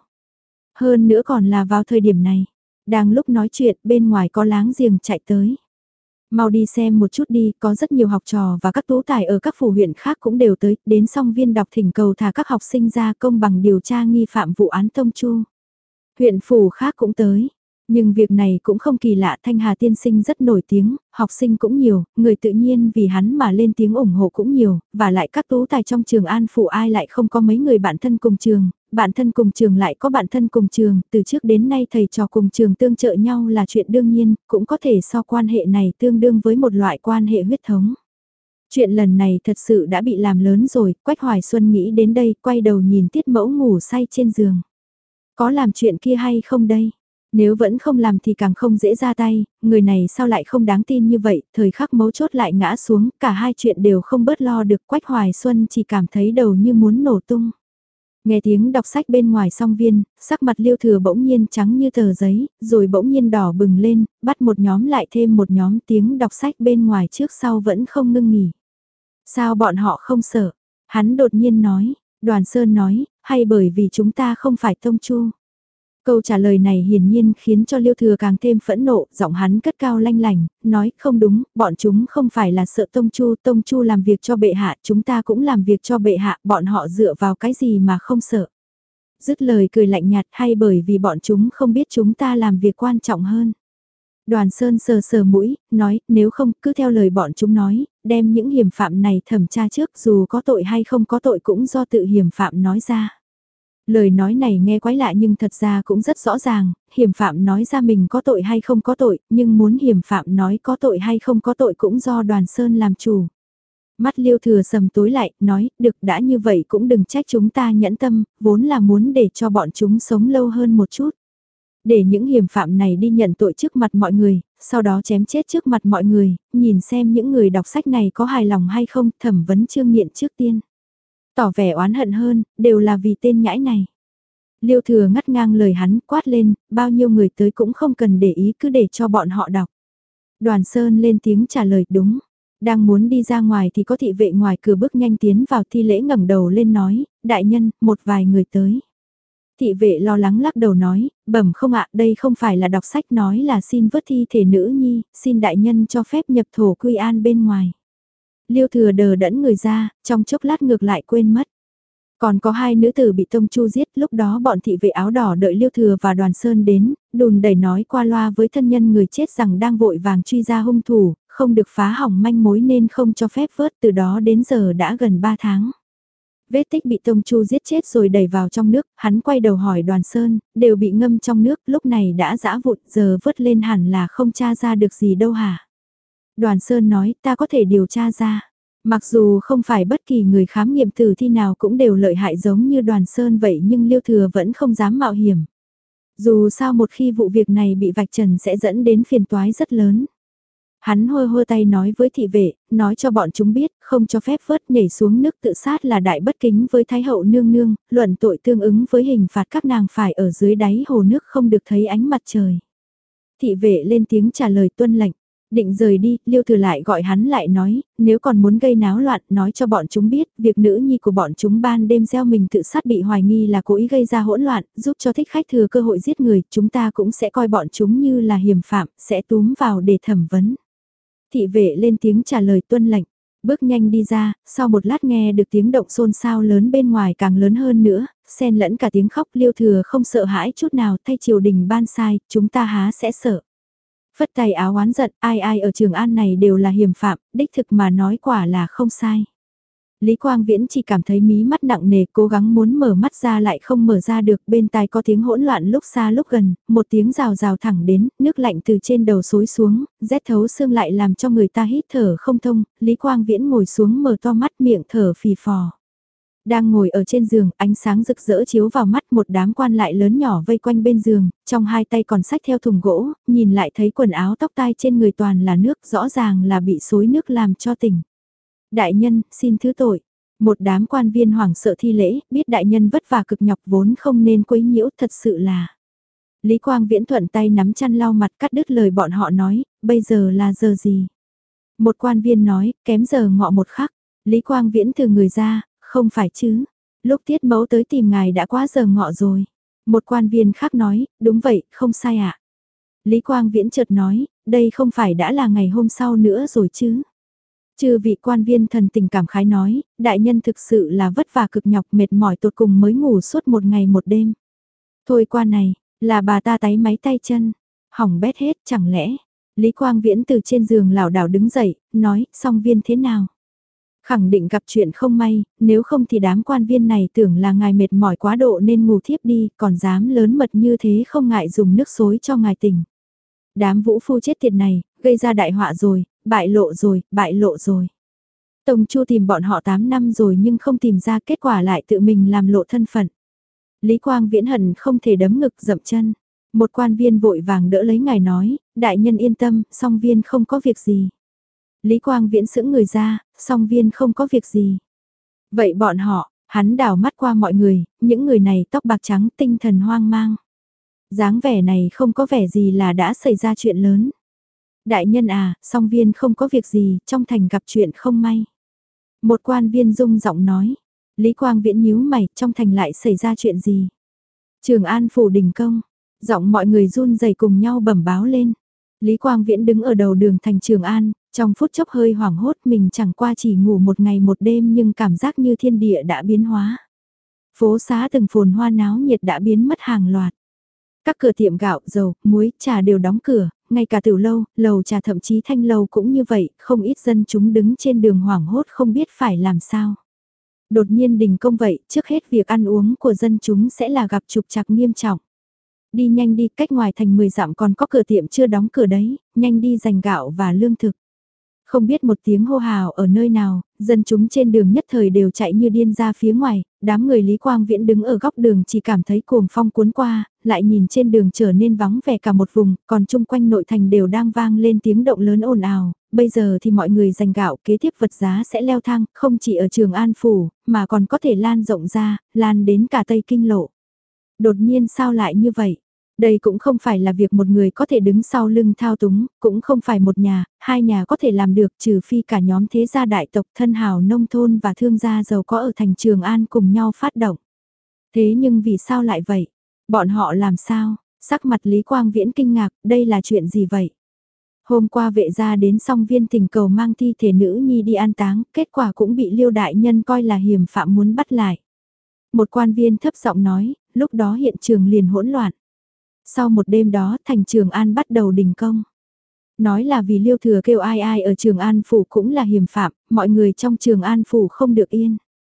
Speaker 1: Hơn nữa còn là vào thời điểm này. Đang lúc nói chuyện, bên ngoài có láng giềng chạy tới. Mau đi xem một chút đi, có rất nhiều học trò và các tú tài ở các phủ huyện khác cũng đều tới, đến xong viên đọc thỉnh cầu thả các học sinh ra công bằng điều tra nghi phạm vụ án Tông Chu. Huyện phủ khác cũng tới. Nhưng việc này cũng không kỳ lạ, Thanh Hà tiên sinh rất nổi tiếng, học sinh cũng nhiều, người tự nhiên vì hắn mà lên tiếng ủng hộ cũng nhiều, và lại các tú tài trong trường An Phủ ai lại không có mấy người bạn thân cùng trường, bạn thân cùng trường lại có bạn thân cùng trường, từ trước đến nay thầy trò cùng trường tương trợ nhau là chuyện đương nhiên, cũng có thể so quan hệ này tương đương với một loại quan hệ huyết thống. Chuyện lần này thật sự đã bị làm lớn rồi, Quách Hoài Xuân nghĩ đến đây, quay đầu nhìn Tiết Mẫu ngủ say trên giường. Có làm chuyện kia hay không đây? Nếu vẫn không làm thì càng không dễ ra tay, người này sao lại không đáng tin như vậy, thời khắc mấu chốt lại ngã xuống, cả hai chuyện đều không bớt lo được, Quách Hoài Xuân chỉ cảm thấy đầu như muốn nổ tung. Nghe tiếng đọc sách bên ngoài song viên, sắc mặt Liêu Thừa bỗng nhiên trắng như tờ giấy, rồi bỗng nhiên đỏ bừng lên, bắt một nhóm lại thêm một nhóm, tiếng đọc sách bên ngoài trước sau vẫn không ngưng nghỉ. Sao bọn họ không sợ? Hắn đột nhiên nói, Đoàn Sơn nói, hay bởi vì chúng ta không phải Tông Chu. Câu trả lời này hiển nhiên khiến cho Liêu Thừa càng thêm phẫn nộ, giọng hắn cất cao lanh lành, nói không đúng, bọn chúng không phải là sợ Tông Chu, Tông Chu làm việc cho bệ hạ, chúng ta cũng làm việc cho bệ hạ, bọn họ dựa vào cái gì mà không sợ. Dứt lời cười lạnh nhạt hay bởi vì bọn chúng không biết chúng ta làm việc quan trọng hơn. Đoàn Sơn sờ sờ mũi, nói, nếu không cứ theo lời bọn chúng nói, đem những hiểm phạm này thẩm tra trước dù có tội hay không có tội cũng do tự hiểm phạm nói ra. Lời nói này nghe quái lạ nhưng thật ra cũng rất rõ ràng, hiểm phạm nói ra mình có tội hay không có tội, nhưng muốn hiểm phạm nói có tội hay không có tội cũng do Đoàn Sơn làm chủ. Mắt Liêu Thừa sầm tối lại, nói, được đã như vậy cũng đừng trách chúng ta nhẫn tâm, vốn là muốn để cho bọn chúng sống lâu hơn một chút. Để những hiểm phạm này đi nhận tội trước mặt mọi người, sau đó chém chết trước mặt mọi người, nhìn xem những người đọc sách này có hài lòng hay không, thẩm vấn Trương Nghiện trước tiên. Tỏ vẻ oán hận hơn, đều là vì tên nhãi này. Liêu Thừa ngắt ngang lời hắn, quát lên, bao nhiêu người tới cũng không cần để ý, cứ để cho bọn họ đọc. Đoàn Sơn lên tiếng trả lời, đúng. Đang muốn đi ra ngoài thì có thị vệ ngoài cửa bước nhanh tiến vào, Thi Lễ ngẩng đầu lên nói, đại nhân, một vài người tới. Thị vệ lo lắng lắc đầu nói, bẩm không ạ, đây không phải là đọc sách, nói là xin vớt thi thể nữ nhi, xin đại nhân cho phép nhập thổ quy an bên ngoài. Liêu Thừa đờ đẫn người ra, trong chốc lát ngược lại quên mất. Còn có hai nữ tử bị Tông Chu giết, lúc đó bọn thị vệ áo đỏ đợi Liêu Thừa và Đoàn Sơn đến, đùn đẩy nói qua loa với thân nhân người chết rằng đang vội vàng truy ra hung thủ, không được phá hỏng manh mối nên không cho phép vớt, từ đó đến giờ đã gần ba tháng. Vết tích bị Tông Chu giết chết rồi đẩy vào trong nước, hắn quay đầu hỏi Đoàn Sơn, đều bị ngâm trong nước, lúc này đã giã vụn, giờ vớt lên hẳn là không tra ra được gì đâu hả? Đoàn Sơn nói, ta có thể điều tra ra. Mặc dù không phải bất kỳ người khám nghiệm tử thi nào cũng đều lợi hại giống như Đoàn Sơn vậy nhưng Liêu Thừa vẫn không dám mạo hiểm. Dù sao một khi vụ việc này bị vạch trần sẽ dẫn đến phiền toái rất lớn. Hắn hôi hôi tay nói với thị vệ, nói cho bọn chúng biết, không cho phép vớt nhảy xuống nước tự sát là đại bất kính với Thái hậu nương nương, luận tội tương ứng với hình phạt các nàng phải ở dưới đáy hồ nước không được thấy ánh mặt trời. Thị vệ lên tiếng trả lời tuân lệnh, định rời đi, Liêu Thừa lại gọi hắn lại nói, nếu còn muốn gây náo loạn, nói cho bọn chúng biết, việc nữ nhi của bọn chúng ban đêm gieo mình tự sát bị hoài nghi là cố ý gây ra hỗn loạn, giúp cho thích khách thừa cơ hội giết người, chúng ta cũng sẽ coi bọn chúng như là hiểm phạm, sẽ túm vào để thẩm vấn. Thị vệ lên tiếng trả lời tuân lệnh, bước nhanh đi ra, sau một lát nghe được tiếng động xôn xao lớn bên ngoài càng lớn hơn nữa, xen lẫn cả tiếng khóc. Liêu Thừa không sợ hãi chút nào, thay triều đình ban sai, chúng ta há sẽ sợ. Phất tay áo oán giận, ai ai ở Trường An này đều là hiểm phạm, đích thực mà nói quả là không sai. Lý Quang Viễn chỉ cảm thấy mí mắt nặng nề, cố gắng muốn mở mắt ra lại không mở ra được, bên tai có tiếng hỗn loạn lúc xa lúc gần, một tiếng rào rào thẳng đến, nước lạnh từ trên đầu xối xuống, rét thấu xương lại làm cho người ta hít thở không thông. Lý Quang Viễn ngồi xuống mở to mắt, miệng thở phì phò. Đang ngồi ở trên giường, ánh sáng rực rỡ chiếu vào mắt, một đám quan lại lớn nhỏ vây quanh bên giường, trong hai tay còn xách theo thùng gỗ, nhìn lại thấy quần áo tóc tai trên người toàn là nước, rõ ràng là bị xối nước làm cho tỉnh. Đại nhân, xin thứ tội. Một đám quan viên hoảng sợ thi lễ, biết đại nhân vất vả cực nhọc vốn không nên quấy nhiễu, thật sự là. Lý Quang Viễn thuận tay nắm chăn lau mặt, cắt đứt lời bọn họ nói, bây giờ là giờ gì? Một quan viên nói, kém giờ ngọ một khắc. Lý Quang Viễn từ người ra, không phải chứ. Lúc Tiết Mẫu tới tìm ngài đã quá giờ ngọ rồi. Một quan viên khác nói, đúng vậy, không sai ạ. Lý Quang Viễn chợt nói, đây không phải đã là ngày hôm sau nữa rồi chứ. Chư vị quan viên thần tình cảm khái nói, đại nhân thực sự là vất vả cực nhọc mệt mỏi tột cùng mới ngủ suốt một ngày một đêm. Thôi qua này, là bà ta táy máy tay chân, hỏng bét hết chẳng lẽ. Lý Quang Viễn từ trên giường lảo đảo đứng dậy, nói, song viên thế nào? Khẳng định gặp chuyện không may, nếu không thì đám quan viên này tưởng là ngài mệt mỏi quá độ nên ngủ thiếp đi, còn dám lớn mật như thế không ngại dùng nước xối cho ngài tỉnh. Đám vũ phu chết tiệt này, gây ra đại họa rồi, bại lộ rồi, bại lộ rồi. Tông Chu tìm bọn họ tám năm rồi nhưng không tìm ra, kết quả lại tự mình làm lộ thân phận. Lý Quang Viễn hận không thể đấm ngực dậm chân. Một quan viên vội vàng đỡ lấy ngài nói, đại nhân yên tâm, song viên không có việc gì. Lý Quang Viễn sững người ra, song viên không có việc gì. Vậy bọn họ, hắn đảo mắt qua mọi người, những người này tóc bạc trắng tinh thần hoang mang. Dáng vẻ này không có vẻ gì là đã xảy ra chuyện lớn. Đại nhân à, song viên không có việc gì, trong thành gặp chuyện không may. Một quan viên rung giọng nói. Lý Quang Viễn nhíu mày, trong thành lại xảy ra chuyện gì? Trường An phủ đình công, giọng mọi người run rẩy cùng nhau bẩm báo lên. Lý Quang Viễn đứng ở đầu đường thành Trường An, trong phút chốc hơi hoảng hốt, mình chẳng qua chỉ ngủ một ngày một đêm nhưng cảm giác như thiên địa đã biến hóa. Phố xá từng phồn hoa náo nhiệt đã biến mất hàng loạt. Các cửa tiệm gạo, dầu, muối, trà đều đóng cửa, ngay cả tiểu lâu, lầu trà thậm chí thanh lâu cũng như vậy, không ít dân chúng đứng trên đường hoảng hốt không biết phải làm sao. Đột nhiên đình công vậy, trước hết việc ăn uống của dân chúng sẽ là gặp trục trặc nghiêm trọng. Đi nhanh đi, cách ngoài thành mười dặm còn có cửa tiệm chưa đóng cửa đấy, nhanh đi giành gạo và lương thực. Không biết một tiếng hô hào ở nơi nào, dân chúng trên đường nhất thời đều chạy như điên ra phía ngoài, đám người Lý Quang Viễn đứng ở góc đường chỉ cảm thấy cuồng phong cuốn qua, lại nhìn trên đường trở nên vắng vẻ cả một vùng, còn chung quanh nội thành đều đang vang lên tiếng động lớn ồn ào. Bây giờ thì mọi người giành gạo, kế tiếp vật giá sẽ leo thang, không chỉ ở Trường An Phủ, mà còn có thể lan rộng ra, lan đến cả Tây Kinh Lộ. Đột nhiên sao lại như vậy? Đây cũng không phải là việc một người có thể đứng sau lưng thao túng, cũng không phải một nhà, hai nhà có thể làm được, trừ phi cả nhóm thế gia đại tộc thân hào nông thôn và thương gia giàu có ở thành Trường An cùng nhau phát động. Thế nhưng vì sao lại vậy? Bọn họ làm sao? Sắc mặt Lý Quang Viễn kinh ngạc, đây là chuyện gì vậy? Hôm qua vệ gia đến Song Viên Tình cầu mang thi thể nữ nhi đi an táng, kết quả cũng bị Liêu đại nhân coi là hiểm phạm muốn bắt lại. Một quan viên thấp giọng nói, lúc đó hiện trường liền hỗn loạn. Sau một đêm đó thành Trường An bắt đầu đình công. Nói là vì Liêu Thừa kêu ai ai ở Trường An Phủ cũng là hiểm phạm, mọi người trong Trường An Phủ không được yên.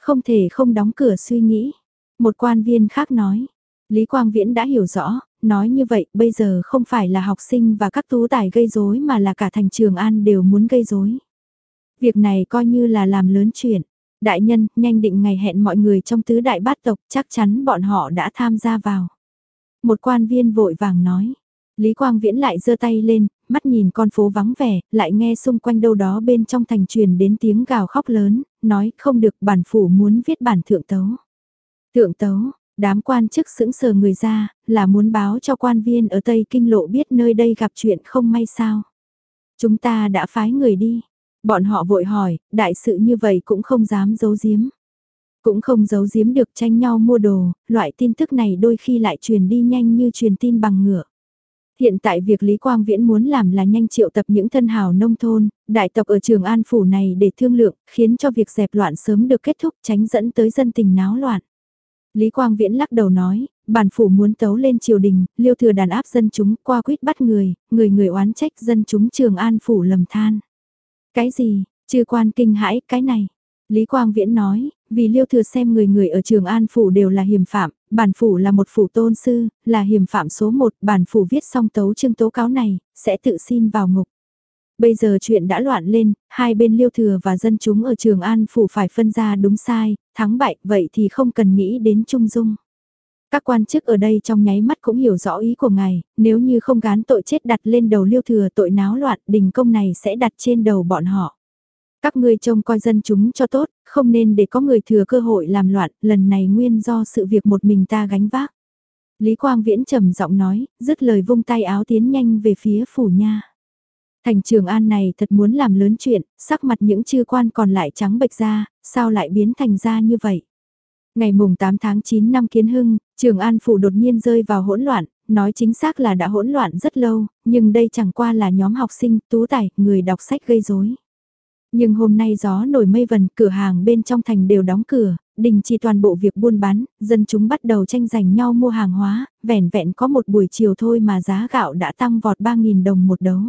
Speaker 1: không thể không đóng cửa suy nghĩ. Một quan viên khác nói, Lý Quang Viễn đã hiểu rõ, nói như vậy bây giờ không phải là học sinh và các tú tài gây rối mà là cả thành Trường An đều muốn gây rối. Việc này coi như là làm lớn chuyện. Đại nhân, nhanh định ngày hẹn mọi người trong tứ đại bát tộc, chắc chắn bọn họ đã tham gia vào. Một quan viên vội vàng nói. Lý Quang Viễn lại giơ tay lên, mắt nhìn con phố vắng vẻ, lại nghe xung quanh đâu đó bên trong thành truyền đến tiếng gào khóc lớn, nói không được, bản phủ muốn viết bản thượng tấu. Thượng tấu, đám quan chức sững sờ người ra, là muốn báo cho quan viên ở Tây Kinh Lộ biết nơi đây gặp chuyện không may sao. Chúng ta đã phái người đi. Bọn họ vội hỏi, đại sự như vậy cũng không dám giấu giếm. Cũng không giấu giếm được, tranh nhau mua đồ, loại tin tức này đôi khi lại truyền đi nhanh như truyền tin bằng ngựa. Hiện tại việc Lý Quang Viễn muốn làm là nhanh triệu tập những thân hào nông thôn, đại tộc ở Trường An Phủ này để thương lượng, khiến cho việc dẹp loạn sớm được kết thúc, tránh dẫn tới dân tình náo loạn. Lý Quang Viễn lắc đầu nói, bản phủ muốn tấu lên triều đình, Liêu Thừa đàn áp dân chúng, qua quýt bắt người, người người oán trách dân chúng Trường An Phủ lầm than. Cái gì, chư quan kinh hãi, cái này. Lý Quang Viễn nói, vì Liêu Thừa xem người người ở Trường An Phủ đều là hiểm phạm, bản phủ là một phủ tôn sư, là hiểm phạm số một, bản phủ viết xong tấu chương tố cáo này, sẽ tự xin vào ngục. Bây giờ chuyện đã loạn lên, hai bên Liêu Thừa và dân chúng ở Trường An Phủ phải phân ra đúng sai, thắng bại, vậy thì không cần nghĩ đến trung dung. Các quan chức ở đây trong nháy mắt cũng hiểu rõ ý của ngài, nếu như không gán tội chết đặt lên đầu Liêu Thừa, tội náo loạn, đình công này sẽ đặt trên đầu bọn họ. Các ngươi trông coi dân chúng cho tốt, không nên để có người thừa cơ hội làm loạn, lần này nguyên do sự việc một mình ta gánh vác. Lý Quang Viễn trầm giọng nói, dứt lời vung tay áo tiến nhanh về phía phủ nha. Thành Trường An này thật muốn làm lớn chuyện, sắc mặt những chư quan còn lại trắng bệch ra, sao lại biến thành ra như vậy? Ngày mùng tám tháng chín năm Kiến Hưng, Trường An Phủ đột nhiên rơi vào hỗn loạn, nói chính xác là đã hỗn loạn rất lâu, nhưng đây chẳng qua là nhóm học sinh, tú tài, người đọc sách gây rối. Nhưng hôm nay gió nổi mây vần, cửa hàng bên trong thành đều đóng cửa, đình chỉ toàn bộ việc buôn bán, dân chúng bắt đầu tranh giành nhau mua hàng hóa, vẻn vẹn có một buổi chiều thôi mà giá gạo đã tăng vọt ba nghìn đồng một đấu.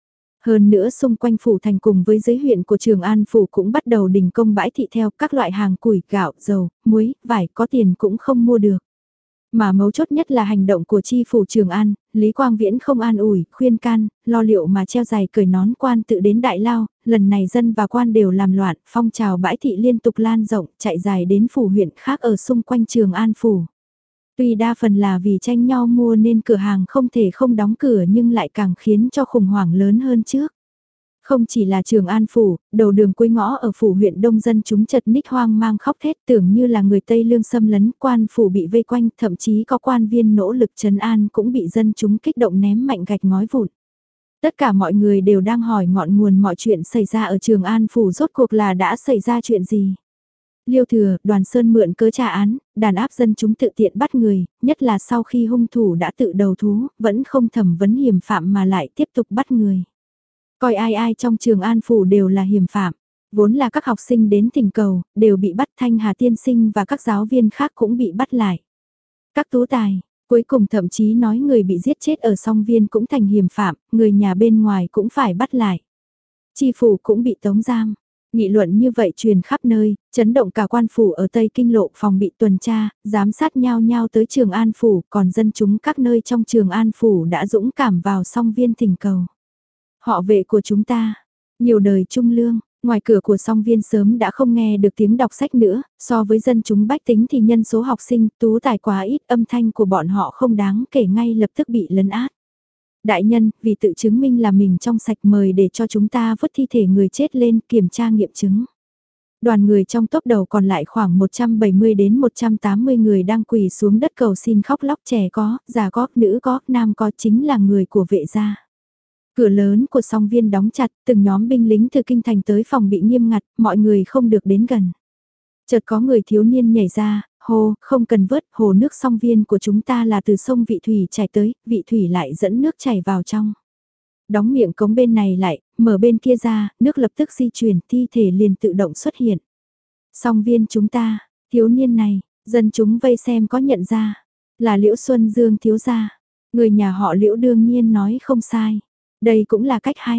Speaker 1: Hơn nữa xung quanh phủ thành cùng với dưới huyện của Trường An Phủ cũng bắt đầu đình công bãi thị theo các loại hàng củi, gạo, dầu, muối, vải có tiền cũng không mua được. Mà mấu chốt nhất là hành động của chi phủ Trường An, Lý Quang Viễn không an ủi, khuyên can, lo liệu mà treo giày cởi nón quan tự đến đại lao, lần này dân và quan đều làm loạn, phong trào bãi thị liên tục lan rộng, chạy dài đến phủ huyện khác ở xung quanh Trường An Phủ. Tuy đa phần là vì tranh nhau mua nên cửa hàng không thể không đóng cửa nhưng lại càng khiến cho khủng hoảng lớn hơn trước. Không chỉ là Trường An Phủ, đầu đường cuối ngõ ở phủ huyện đông dân chúng chật ních hoang mang khóc thét tưởng như là người Tây Lương xâm lấn, quan phủ bị vây quanh, thậm chí có quan viên nỗ lực trấn an cũng bị dân chúng kích động ném mạnh gạch ngói vụn. Tất cả mọi người đều đang hỏi ngọn nguồn mọi chuyện xảy ra ở Trường An Phủ rốt cuộc là đã xảy ra chuyện gì. Liêu Thừa, Đoàn Sơn mượn cớ tra án, đàn áp dân chúng tự tiện bắt người, nhất là sau khi hung thủ đã tự đầu thú, vẫn không thẩm vấn hiểm phạm mà lại tiếp tục bắt người. Coi ai ai trong Trường An Phủ đều là hiểm phạm, vốn là các học sinh đến thỉnh cầu, đều bị bắt, Thanh Hà tiên sinh và các giáo viên khác cũng bị bắt lại. Các tú tài, cuối cùng thậm chí nói người bị giết chết ở song viên cũng thành hiểm phạm, người nhà bên ngoài cũng phải bắt lại. Chi phủ cũng bị tống giam. Nghị luận như vậy truyền khắp nơi, chấn động cả quan phủ ở Tây Kinh Lộ, phòng bị tuần tra, giám sát nhau nhau tới Trường An Phủ, còn dân chúng các nơi trong Trường An Phủ đã dũng cảm vào song viên thỉnh cầu. Họ vệ của chúng ta, nhiều đời trung lương, ngoài cửa của song viên sớm đã không nghe được tiếng đọc sách nữa, so với dân chúng bách tính thì nhân số học sinh tú tài quá ít, âm thanh của bọn họ không đáng kể, ngay lập tức bị lấn át. Đại nhân, vì tự chứng minh là mình trong sạch, mời để cho chúng ta vứt thi thể người chết lên kiểm tra nghiệm chứng. Đoàn người trong tốp đầu còn lại khoảng một trăm bảy mươi đến một trăm tám mươi người đang quỳ xuống đất cầu xin, khóc lóc, trẻ có, già có, nữ có, nam có, chính là người của vệ gia. Cửa lớn của song viên đóng chặt, từng nhóm binh lính từ kinh thành tới phòng bị nghiêm ngặt, mọi người không được đến gần. Chợt có người thiếu niên nhảy ra, hô, không cần vớt, hồ nước song viên của chúng ta là từ sông Vị Thủy chảy tới, Vị Thủy lại dẫn nước chảy vào trong. Đóng miệng cống bên này lại, mở bên kia ra, nước lập tức di chuyển, thi thể liền tự động xuất hiện. Song viên chúng ta, thiếu niên này, dân chúng vây xem có nhận ra, là Liễu Xuân Dương thiếu gia. Người nhà họ Liễu đương nhiên nói không sai, đây cũng là cách hay.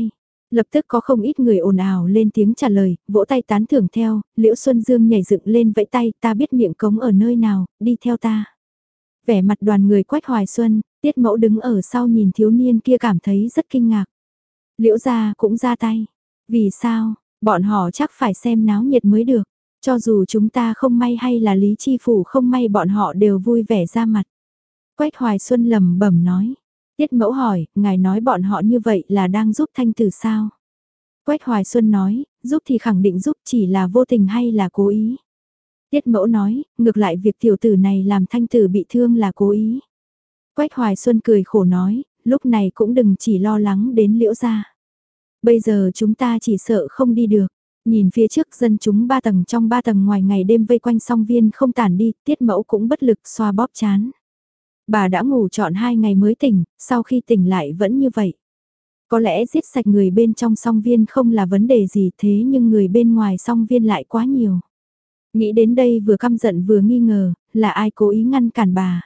Speaker 1: Lập tức có không ít người ồn ào lên tiếng trả lời, vỗ tay tán thưởng theo, Liễu Xuân Dương nhảy dựng lên vẫy tay, ta biết miệng cống ở nơi nào, đi theo ta. Vẻ mặt đoàn người Quách Hoài Xuân, Tiết Mẫu đứng ở sau nhìn thiếu niên kia cảm thấy rất kinh ngạc. Liễu gia cũng ra tay. Vì sao, bọn họ chắc phải xem náo nhiệt mới được. Cho dù chúng ta không may hay là Lý Chi Phủ không may bọn họ đều vui vẻ ra mặt. Quách Hoài Xuân lầm bẩm nói. Tiết Mẫu hỏi, ngài nói bọn họ như vậy là đang giúp Thanh Tử sao? Quách Hoài Xuân nói, giúp thì khẳng định giúp, chỉ là vô tình hay là cố ý. Tiết Mẫu nói, ngược lại việc tiểu tử này làm Thanh Tử bị thương là cố ý. Quách Hoài Xuân cười khổ nói, lúc này cũng đừng chỉ lo lắng đến Liễu gia. Bây giờ chúng ta chỉ sợ không đi được. Nhìn phía trước dân chúng ba tầng trong ba tầng ngoài ngày đêm vây quanh song viên không tản đi, Tiết Mẫu cũng bất lực xoa bóp chán. Bà đã ngủ trọn hai ngày mới tỉnh, sau khi tỉnh lại vẫn như vậy. Có lẽ giết sạch người bên trong song viên không là vấn đề gì thế nhưng người bên ngoài song viên lại quá nhiều. Nghĩ đến đây vừa căm giận vừa nghi ngờ, là ai cố ý ngăn cản bà.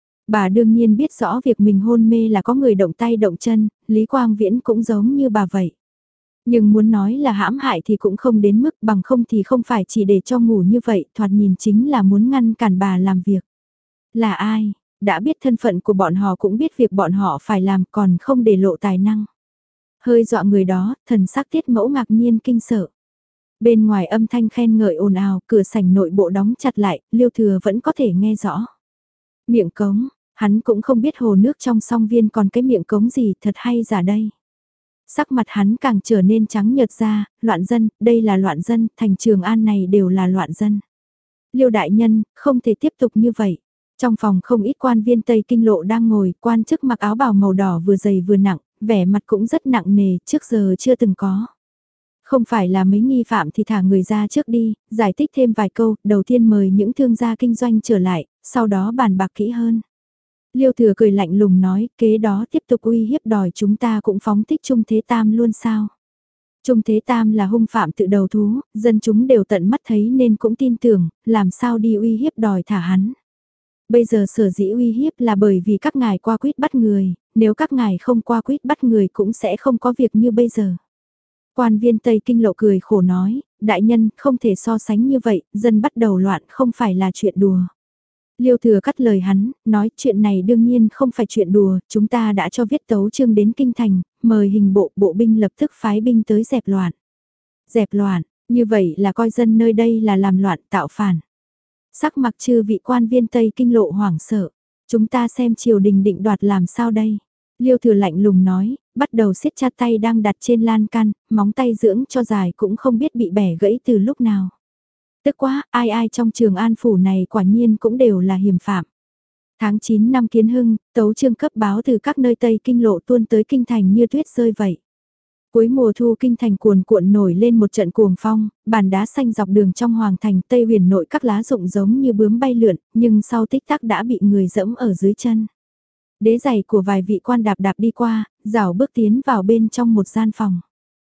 Speaker 1: Bà đương nhiên biết rõ việc mình hôn mê là có người động tay động chân, Lý Quang Viễn cũng giống như bà vậy. Nhưng muốn nói là hãm hại thì cũng không đến mức bằng không thì không phải chỉ để cho ngủ như vậy, thoạt nhìn chính là muốn ngăn cản bà làm việc. Là ai? Đã biết thân phận của bọn họ cũng biết việc bọn họ phải làm còn không để lộ tài năng. Hơi dọa người đó, thần sắc Tiết Mẫu ngạc nhiên kinh sợ. Bên ngoài âm thanh khen ngợi ồn ào, cửa sảnh nội bộ đóng chặt lại, Liêu Thừa vẫn có thể nghe rõ. Miệng cống, hắn cũng không biết hồ nước trong song viên còn cái miệng cống gì thật hay giả đây. Sắc mặt hắn càng trở nên trắng nhợt ra, loạn dân, đây là loạn dân, thành Trường An này đều là loạn dân. Liêu đại nhân, không thể tiếp tục như vậy. Trong phòng không ít quan viên Tây Kinh Lộ đang ngồi, quan chức mặc áo bào màu đỏ vừa dày vừa nặng, vẻ mặt cũng rất nặng nề, trước giờ chưa từng có. Không phải là mấy nghi phạm thì thả người ra trước đi, giải thích thêm vài câu, đầu tiên mời những thương gia kinh doanh trở lại, sau đó bàn bạc kỹ hơn. Liêu Thừa cười lạnh lùng nói, kế đó tiếp tục uy hiếp đòi chúng ta cũng phóng thích Trung Thế Tam luôn sao. Trung Thế Tam là hung phạm tự đầu thú, dân chúng đều tận mắt thấy nên cũng tin tưởng, làm sao đi uy hiếp đòi thả hắn. Bây giờ sở dĩ uy hiếp là bởi vì các ngài qua quýt bắt người, nếu các ngài không qua quýt bắt người cũng sẽ không có việc như bây giờ. Quan viên Tây Kinh Lộ cười khổ nói, đại nhân không thể so sánh như vậy, dân bắt đầu loạn không phải là chuyện đùa. Liêu Thừa cắt lời hắn, nói chuyện này đương nhiên không phải chuyện đùa, chúng ta đã cho viết tấu chương đến kinh thành, mời hình bộ bộ binh lập tức phái binh tới dẹp loạn. Dẹp loạn, như vậy là coi dân nơi đây là làm loạn tạo phản. Sắc mặt chư vị quan viên Tây Kinh Lộ hoảng sợ, chúng ta xem triều đình định đoạt làm sao đây. Liêu Thừa lạnh lùng nói, bắt đầu siết chặt tay đang đặt trên lan can, móng tay dưỡng cho dài cũng không biết bị bẻ gãy từ lúc nào. Tức quá, ai ai trong Trường An phủ này quả nhiên cũng đều là hiểm phạm. Tháng chín năm Kiến Hưng, tấu chương cấp báo từ các nơi Tây Kinh Lộ tuôn tới kinh thành như tuyết rơi vậy. Cuối mùa thu kinh thành cuồn cuộn nổi lên một trận cuồng phong, bàn đá xanh dọc đường trong hoàng thành Tây huyền nội các lá rụng giống như bướm bay lượn, nhưng sau tích tắc đã bị người dẫm ở dưới chân. Đế giày của vài vị quan đạp đạp đi qua, rảo bước tiến vào bên trong một gian phòng.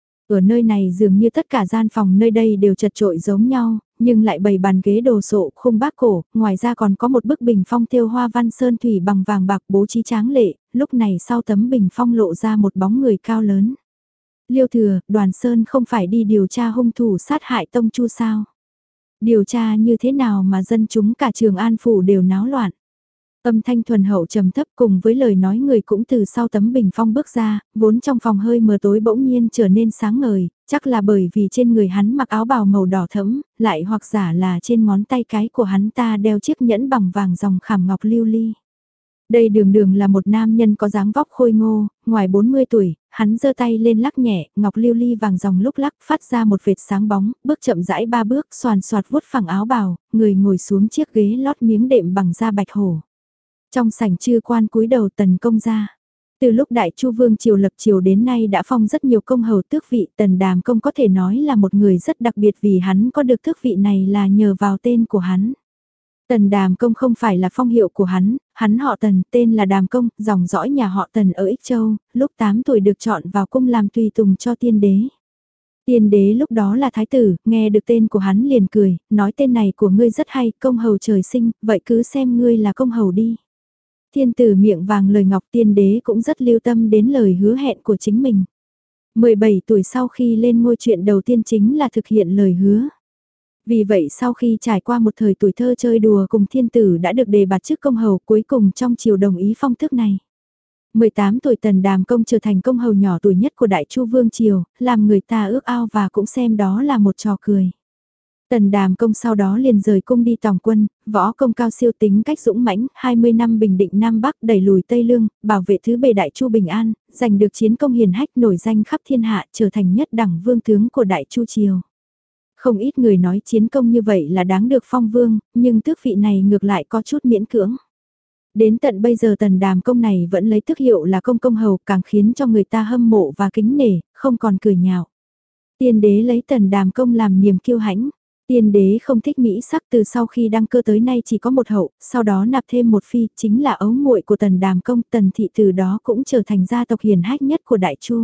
Speaker 1: Ở nơi này dường như tất cả gian phòng nơi đây đều chật trội giống nhau, nhưng lại bày bàn ghế đồ sộ khung bác cổ, ngoài ra còn có một bức bình phong thêu hoa văn sơn thủy bằng vàng bạc bố trí tráng lệ, lúc này sau tấm bình phong lộ ra một bóng người cao lớn. Liêu Thừa, Đoàn Sơn không phải đi điều tra hung thủ sát hại Tông Chu sao? Điều tra như thế nào mà dân chúng cả Trường An phủ đều náo loạn? Âm thanh thuần hậu trầm thấp cùng với lời nói người cũng từ sau tấm bình phong bước ra, vốn trong phòng hơi mờ tối bỗng nhiên trở nên sáng ngời, chắc là bởi vì trên người hắn mặc áo bào màu đỏ thẫm, lại hoặc giả là trên ngón tay cái của hắn ta đeo chiếc nhẫn bằng vàng dòng khảm ngọc lưu ly. Đây đường đường là một nam nhân có dáng vóc khôi ngô, ngoài bốn mươi tuổi, hắn giơ tay lên lắc nhẹ, ngọc lưu ly vàng dòng lúc lắc phát ra một vệt sáng bóng, bước chậm rãi ba bước xoàn xoạt vuốt phẳng áo bào, người ngồi xuống chiếc ghế lót miếng đệm bằng da bạch hổ. Trong sảnh chư quan cúi đầu tần công ra. Từ lúc Đại Chu Vương triều lập triều đến nay đã phong rất nhiều công hầu tước vị, Tần Đàm Công có thể nói là một người rất đặc biệt vì hắn có được tước vị này là nhờ vào tên của hắn. Tần Đàm Công không phải là phong hiệu của hắn, hắn họ Tần, tên là Đàm Công, dòng dõi nhà họ Tần ở Ích Châu, lúc tám tuổi được chọn vào cung làm tùy tùng cho tiên đế. Tiên đế lúc đó là thái tử, nghe được tên của hắn liền cười, nói tên này của ngươi rất hay, công hầu trời sinh, vậy cứ xem ngươi là công hầu đi. Thiên tử miệng vàng lời ngọc tiên đế cũng rất lưu tâm đến lời hứa hẹn của chính mình. mười bảy tuổi sau khi lên ngôi chuyện đầu tiên chính là thực hiện lời hứa. Vì vậy sau khi trải qua một thời tuổi thơ chơi đùa cùng thiên tử đã được đề bạt chức công hầu cuối cùng trong triều đồng ý phong tước này. mười tám tuổi Tần Đàm Công trở thành công hầu nhỏ tuổi nhất của Đại Chu Vương Triều, làm người ta ước ao và cũng xem đó là một trò cười. Tần Đàm Công sau đó liền rời cung đi tòng quân, võ công cao siêu tính cách dũng mãnh, hai mươi năm bình định Nam Bắc đẩy lùi Tây Lương, bảo vệ thứ bề Đại Chu bình an, giành được chiến công hiển hách nổi danh khắp thiên hạ trở thành nhất đẳng vương tướng của Đại Chu Triều. Không ít người nói chiến công như vậy là đáng được phong vương, nhưng tước vị này ngược lại có chút miễn cưỡng. Đến tận bây giờ Tần Đàm Công này vẫn lấy tước hiệu là công công hầu càng khiến cho người ta hâm mộ và kính nể, không còn cười nhạo. Tiên đế lấy Tần Đàm Công làm niềm kiêu hãnh. Tiên đế không thích mỹ sắc từ sau khi đăng cơ tới nay chỉ có một hậu, sau đó nạp thêm một phi, chính là ấu muội của Tần Đàm Công, Tần Thị từ đó cũng trở thành gia tộc hiền hách nhất của Đại Chu.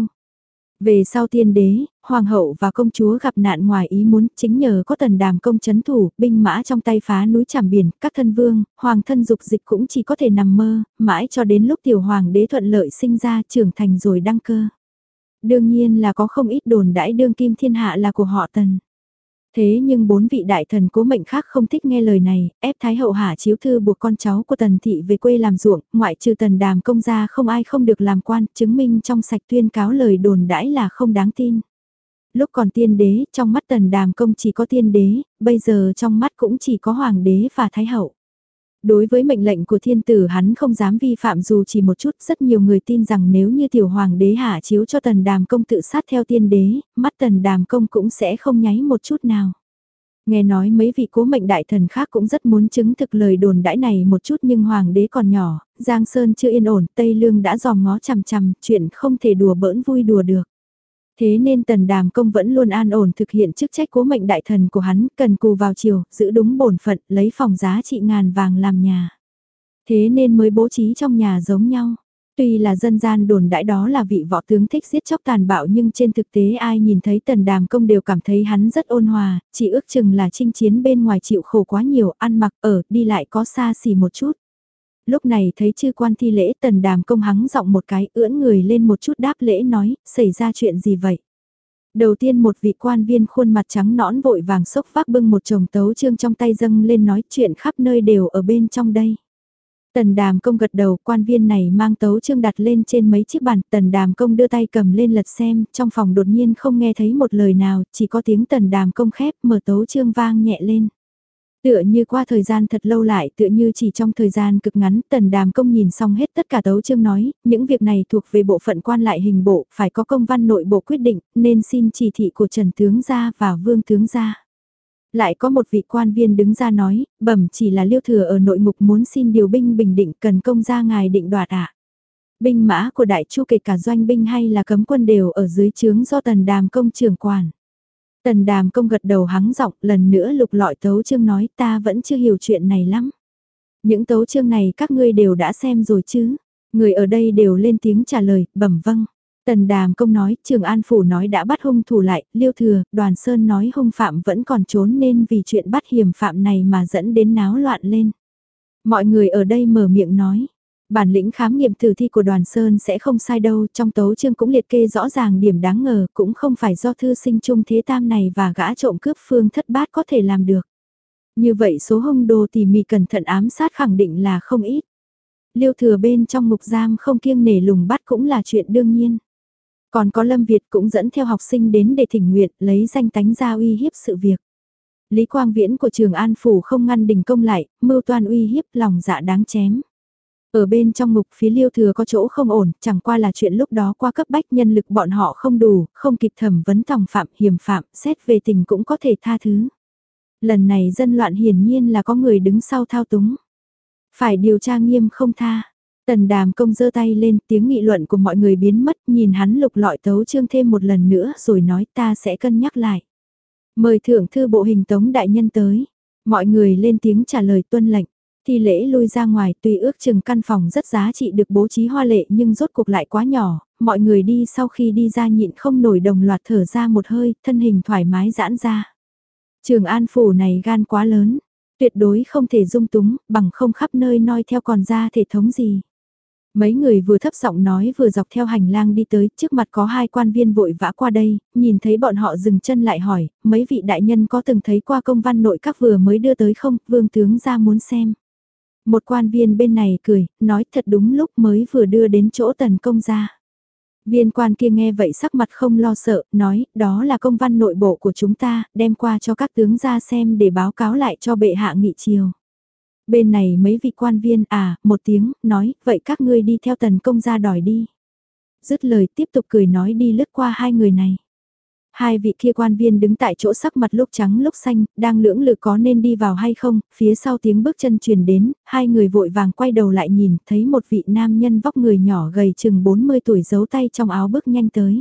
Speaker 1: Về sau tiên đế, hoàng hậu và công chúa gặp nạn ngoài ý muốn, chính nhờ có Tần Đàm Công chấn thủ, binh mã trong tay phá núi trảm biển, các thân vương, hoàng thân dục dịch cũng chỉ có thể nằm mơ, mãi cho đến lúc tiểu hoàng đế thuận lợi sinh ra trưởng thành rồi đăng cơ. Đương nhiên là có không ít đồn đãi đương kim thiên hạ là của họ Tần. Thế nhưng bốn vị đại thần cố mệnh khác không thích nghe lời này, ép Thái hậu hạ chiếu thư buộc con cháu của Tần Thị về quê làm ruộng, ngoại trừ Tần Đàm Công gia không ai không được làm quan, chứng minh trong sạch tuyên cáo lời đồn đãi là không đáng tin. Lúc còn tiên đế, trong mắt Tần Đàm Công chỉ có tiên đế, bây giờ trong mắt cũng chỉ có hoàng đế và Thái hậu. Đối với mệnh lệnh của thiên tử hắn không dám vi phạm dù chỉ một chút, rất nhiều người tin rằng nếu như tiểu hoàng đế hạ chiếu cho Tần Đàm Công tự sát theo tiên đế, mắt Tần Đàm Công cũng sẽ không nháy một chút nào. Nghe nói mấy vị cố mệnh đại thần khác cũng rất muốn chứng thực lời đồn đãi này một chút nhưng hoàng đế còn nhỏ, Giang Sơn chưa yên ổn, Tây Lương đã dòm ngó chằm chằm, chuyện không thể đùa bỡn vui đùa được. Thế nên Tần Đàm Công vẫn luôn an ổn thực hiện chức trách cố mệnh đại thần của hắn, cần cù vào chiều, giữ đúng bổn phận, lấy phòng giá trị ngàn vàng làm nhà. Thế nên mới bố trí trong nhà giống nhau. Tuy là dân gian đồn đãi đó là vị võ tướng thích giết chóc tàn bạo nhưng trên thực tế ai nhìn thấy Tần Đàm Công đều cảm thấy hắn rất ôn hòa, chỉ ước chừng là chinh chiến bên ngoài chịu khổ quá nhiều, ăn mặc ở, đi lại có xa xỉ một chút. Lúc này thấy chư quan thi lễ Tần Đàm Công hắng giọng một cái ưỡn người lên một chút đáp lễ nói, xảy ra chuyện gì vậy? Đầu tiên một vị quan viên khuôn mặt trắng nõn vội vàng xốc vác bưng một chồng tấu chương trong tay dâng lên nói chuyện khắp nơi đều ở bên trong đây. Tần Đàm Công gật đầu, quan viên này mang tấu chương đặt lên trên mấy chiếc bàn, Tần Đàm Công đưa tay cầm lên lật xem, trong phòng đột nhiên không nghe thấy một lời nào, chỉ có tiếng Tần Đàm Công khép mở tấu chương vang nhẹ lên. Tựa như qua thời gian thật lâu lại, tựa như chỉ trong thời gian cực ngắn, Tần Đàm Công nhìn xong hết tất cả tấu chương nói, những việc này thuộc về bộ phận quan lại hình bộ, phải có công văn nội bộ quyết định, nên xin chỉ thị của Trần Tướng gia và Vương Tướng gia. Lại có một vị quan viên đứng ra nói, bẩm chỉ là Liêu Thừa ở nội ngục muốn xin điều binh bình định cần công gia ngài định đoạt ạ. À. Binh mã của Đại Chu kể cả doanh binh hay là cấm quân đều ở dưới trướng do Tần Đàm Công trưởng quản. Tần Đàm Công gật đầu hắng giọng lần nữa lục lọi tấu chương nói ta vẫn chưa hiểu chuyện này lắm. Những tấu chương này các ngươi đều đã xem rồi chứ. Người ở đây đều lên tiếng trả lời, bẩm vâng. Tần Đàm Công nói, Trường An Phủ nói đã bắt hung thủ lại, Liêu Thừa, Đoàn Sơn nói hung phạm vẫn còn trốn nên vì chuyện bắt hiểm phạm này mà dẫn đến náo loạn lên. Mọi người ở đây mở miệng nói, bản lĩnh khám nghiệm tử thi của Đoàn Sơn sẽ không sai đâu, trong tấu chương cũng liệt kê rõ ràng điểm đáng ngờ, cũng không phải do thư sinh Trung Thế Tam này và gã trộm cướp Phương Thất Bát có thể làm được. Như vậy số hung đồ tỉ mỉ cẩn thận ám sát khẳng định là không ít. Liêu Thừa bên trong ngục giam không kiêng nể lùng bắt cũng là chuyện đương nhiên. Còn có Lâm Việt cũng dẫn theo học sinh đến để thỉnh nguyện lấy danh tánh ra uy hiếp sự việc. Lý Quang Viễn của Trường An Phủ không ngăn đình công lại, mưu toan uy hiếp lòng dạ đáng chém. Ở bên trong ngục phía Liêu Thừa có chỗ không ổn, chẳng qua là chuyện lúc đó qua cấp bách nhân lực bọn họ không đủ, không kịp thẩm vấn tòng phạm hiểm phạm, xét về tình cũng có thể tha thứ. Lần này dân loạn hiển nhiên là có người đứng sau thao túng. Phải điều tra nghiêm không tha. Tần Đàm Công giơ tay lên, tiếng nghị luận của mọi người biến mất, nhìn hắn lục lọi tấu chương thêm một lần nữa rồi nói ta sẽ cân nhắc lại. Mời thượng thư bộ hình tống đại nhân tới. Mọi người lên tiếng trả lời tuân lệnh. Thi lễ lui ra ngoài, tuy ước chừng căn phòng rất giá trị được bố trí hoa lệ nhưng rốt cuộc lại quá nhỏ, mọi người đi sau khi đi ra nhịn không nổi đồng loạt thở ra một hơi, thân hình thoải mái giãn ra. Trường An Phủ này gan quá lớn, tuyệt đối không thể dung túng, bằng không khắp nơi noi theo còn ra thể thống gì. Mấy người vừa thấp giọng nói vừa dọc theo hành lang đi tới, trước mặt có hai quan viên vội vã qua đây, nhìn thấy bọn họ dừng chân lại hỏi, mấy vị đại nhân có từng thấy qua công văn nội các vừa mới đưa tới không, vương tướng ra muốn xem. Một quan viên bên này cười, nói thật đúng lúc mới vừa đưa đến chỗ tần công ra. Viên quan kia nghe vậy sắc mặt không lo sợ, nói, đó là công văn nội bộ của chúng ta, đem qua cho các tướng ra xem để báo cáo lại cho bệ hạ nghị triều. Bên này mấy vị quan viên à, một tiếng, nói, vậy các ngươi đi theo tần công ra đòi đi. Dứt lời tiếp tục cười nói đi lướt qua hai người này. Hai vị kia quan viên đứng tại chỗ sắc mặt lúc trắng lúc xanh, đang lưỡng lự có nên đi vào hay không, phía sau tiếng bước chân truyền đến, hai người vội vàng quay đầu lại nhìn, thấy một vị nam nhân vóc người nhỏ gầy chừng bốn mươi tuổi giấu tay trong áo bước nhanh tới.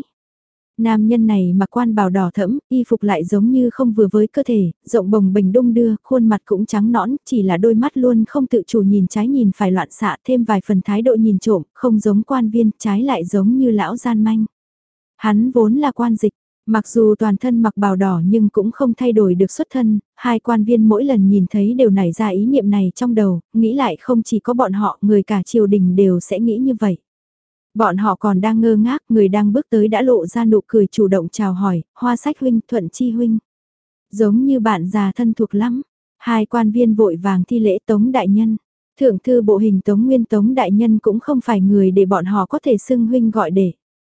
Speaker 1: Nam nhân này mặc quan bào đỏ thẫm, y phục lại giống như không vừa với cơ thể, rộng bồng bềnh đung đưa, khuôn mặt cũng trắng nõn, chỉ là đôi mắt luôn không tự chủ nhìn trái nhìn phải loạn xạ thêm vài phần thái độ nhìn trộm, không giống quan viên, trái lại giống như lão gian manh. Hắn vốn là quan dịch, mặc dù toàn thân mặc bào đỏ nhưng cũng không thay đổi được xuất thân, hai quan viên mỗi lần nhìn thấy đều nảy ra ý niệm này trong đầu, nghĩ lại không chỉ có bọn họ, người cả triều đình đều sẽ nghĩ như vậy. Bọn họ còn đang ngơ ngác, người đang bước tới đã lộ ra nụ cười chủ động chào hỏi, Hoa Sách huynh, Thuận Chi huynh. Giống như bạn già thân thuộc lắm, hai quan viên vội vàng thi lễ Tống đại nhân. Thượng thư bộ hình Tống Nguyên Tống đại nhân cũng không phải người để bọn họ có thể xưng huynh gọi để.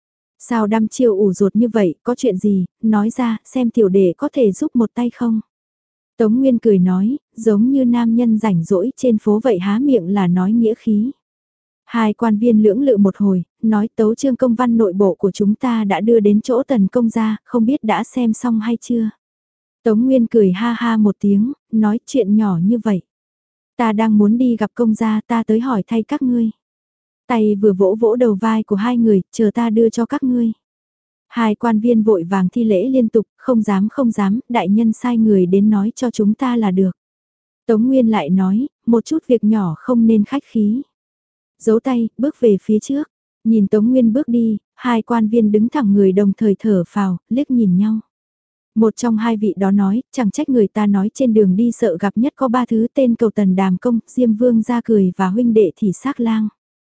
Speaker 1: Sao đăm chiêu ủ ruột như vậy, có chuyện gì, nói ra, xem tiểu đệ có thể giúp một tay không? Tống Nguyên cười nói, giống như nam nhân rảnh rỗi trên phố vậy há miệng là nói nghĩa khí. Hai quan viên lưỡng lự một hồi, nói tấu chương công văn nội bộ của chúng ta đã đưa đến chỗ tần công gia, không biết đã xem xong hay chưa? Tống Nguyên cười ha ha một tiếng, nói chuyện nhỏ như vậy. Ta đang muốn đi gặp công gia, ta tới hỏi thay các ngươi. Tay vừa vỗ vỗ đầu vai của hai người, chờ ta đưa cho các ngươi. Hai quan viên vội vàng thi lễ liên tục, không dám không dám, đại nhân sai người đến nói cho chúng ta là được. Tống Nguyên lại nói, một chút việc nhỏ không nên khách khí. Giấu tay, bước về phía trước, nhìn Tống Nguyên bước đi, hai quan viên đứng thẳng người đồng thời thở phào, liếc nhìn nhau. Một trong hai vị đó nói, chẳng trách người ta nói trên đường đi sợ gặp nhất có ba thứ tên cầu tần đàm công, Diêm Vương ra cười và huynh đệ thì xác lang.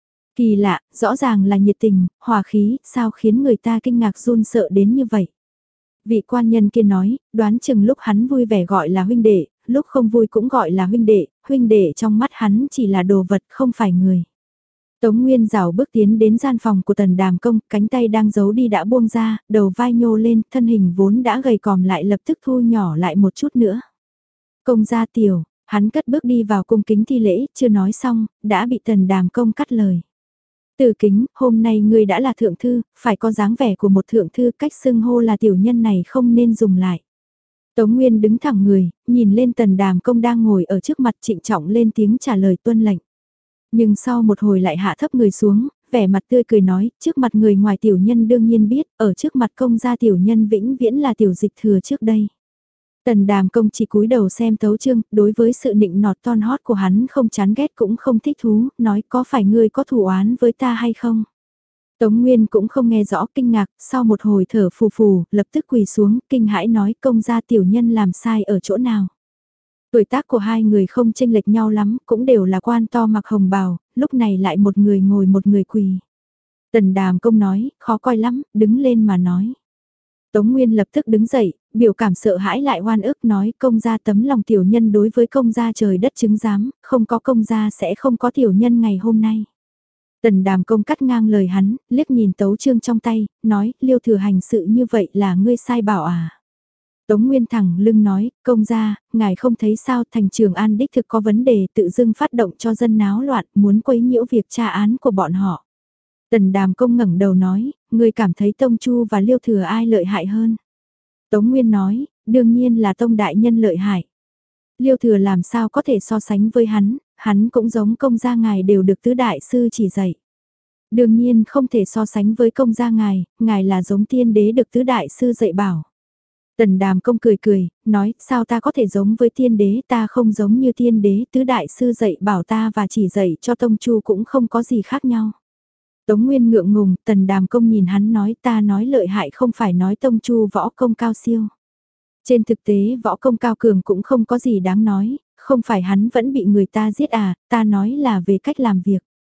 Speaker 1: Kỳ lạ, rõ ràng là nhiệt tình, hòa khí, sao khiến người ta kinh ngạc run sợ đến như vậy. Vị quan nhân kia nói, đoán chừng lúc hắn vui vẻ gọi là huynh đệ, lúc không vui cũng gọi là huynh đệ, huynh đệ trong mắt hắn chỉ là đồ vật không phải người. Tống Nguyên rảo bước tiến đến gian phòng của tần đàm công, cánh tay đang giấu đi đã buông ra, đầu vai nhô lên, thân hình vốn đã gầy còm lại lập tức thu nhỏ lại một chút nữa. Công gia tiểu, hắn cất bước đi vào cung kính thi lễ, chưa nói xong, đã bị tần đàm công cắt lời. Từ kính, hôm nay ngươi đã là thượng thư, phải có dáng vẻ của một thượng thư, cách xưng hô là tiểu nhân này không nên dùng lại. Tống Nguyên đứng thẳng người, nhìn lên tần đàm công đang ngồi ở trước mặt trịnh trọng lên tiếng trả lời tuân lệnh. Nhưng sau một hồi lại hạ thấp người xuống, vẻ mặt tươi cười nói, trước mặt người ngoài tiểu nhân đương nhiên biết, ở trước mặt công gia tiểu nhân vĩnh viễn là tiểu dịch thừa trước đây. Tần đàm công chỉ cúi đầu xem tấu chương, đối với sự nịnh nọt ton hót của hắn không chán ghét cũng không thích thú, nói có phải ngươi có thù oán với ta hay không? Tống Nguyên cũng không nghe rõ kinh ngạc, sau một hồi thở phù phù, lập tức quỳ xuống, kinh hãi nói công gia tiểu nhân làm sai ở chỗ nào? Tuổi tác của hai người không chênh lệch nhau lắm, cũng đều là quan to mặc hồng bào, lúc này lại một người ngồi một người quỳ. Tần đàm công nói, khó coi lắm, đứng lên mà nói. Tống Nguyên lập tức đứng dậy, biểu cảm sợ hãi lại oan ức nói công gia tấm lòng tiểu nhân đối với công gia trời đất chứng giám, không có công gia sẽ không có tiểu nhân ngày hôm nay. Tần đàm công cắt ngang lời hắn, liếc nhìn tấu chương trong tay, nói liêu thừa hành sự như vậy là ngươi sai bảo à. Tống Nguyên thẳng lưng nói, công gia, ngài không thấy sao thành Trường An đích thực có vấn đề tự dưng phát động cho dân náo loạn muốn quấy nhiễu việc tra án của bọn họ. Tần đàm công ngẩng đầu nói, ngươi cảm thấy Tông Chu và Liêu Thừa ai lợi hại hơn? Tống Nguyên nói, đương nhiên là Tông Đại Nhân lợi hại. Liêu Thừa làm sao có thể so sánh với hắn, hắn cũng giống công gia ngài đều được tứ đại sư chỉ dạy. Đương nhiên không thể so sánh với công gia ngài, ngài là giống tiên đế được tứ đại sư dạy bảo. Tần đàm công cười cười, nói sao ta có thể giống với tiên đế, ta không giống như tiên đế, tứ đại sư dạy bảo ta và chỉ dạy cho Tông Chu cũng không có gì khác nhau. Tống Nguyên ngượng ngùng, tần đàm công nhìn hắn nói ta nói lợi hại không phải nói Tông Chu võ công cao siêu. Trên thực tế võ công cao cường cũng không có gì đáng nói, không phải hắn vẫn bị người ta giết à, ta nói là về cách làm việc.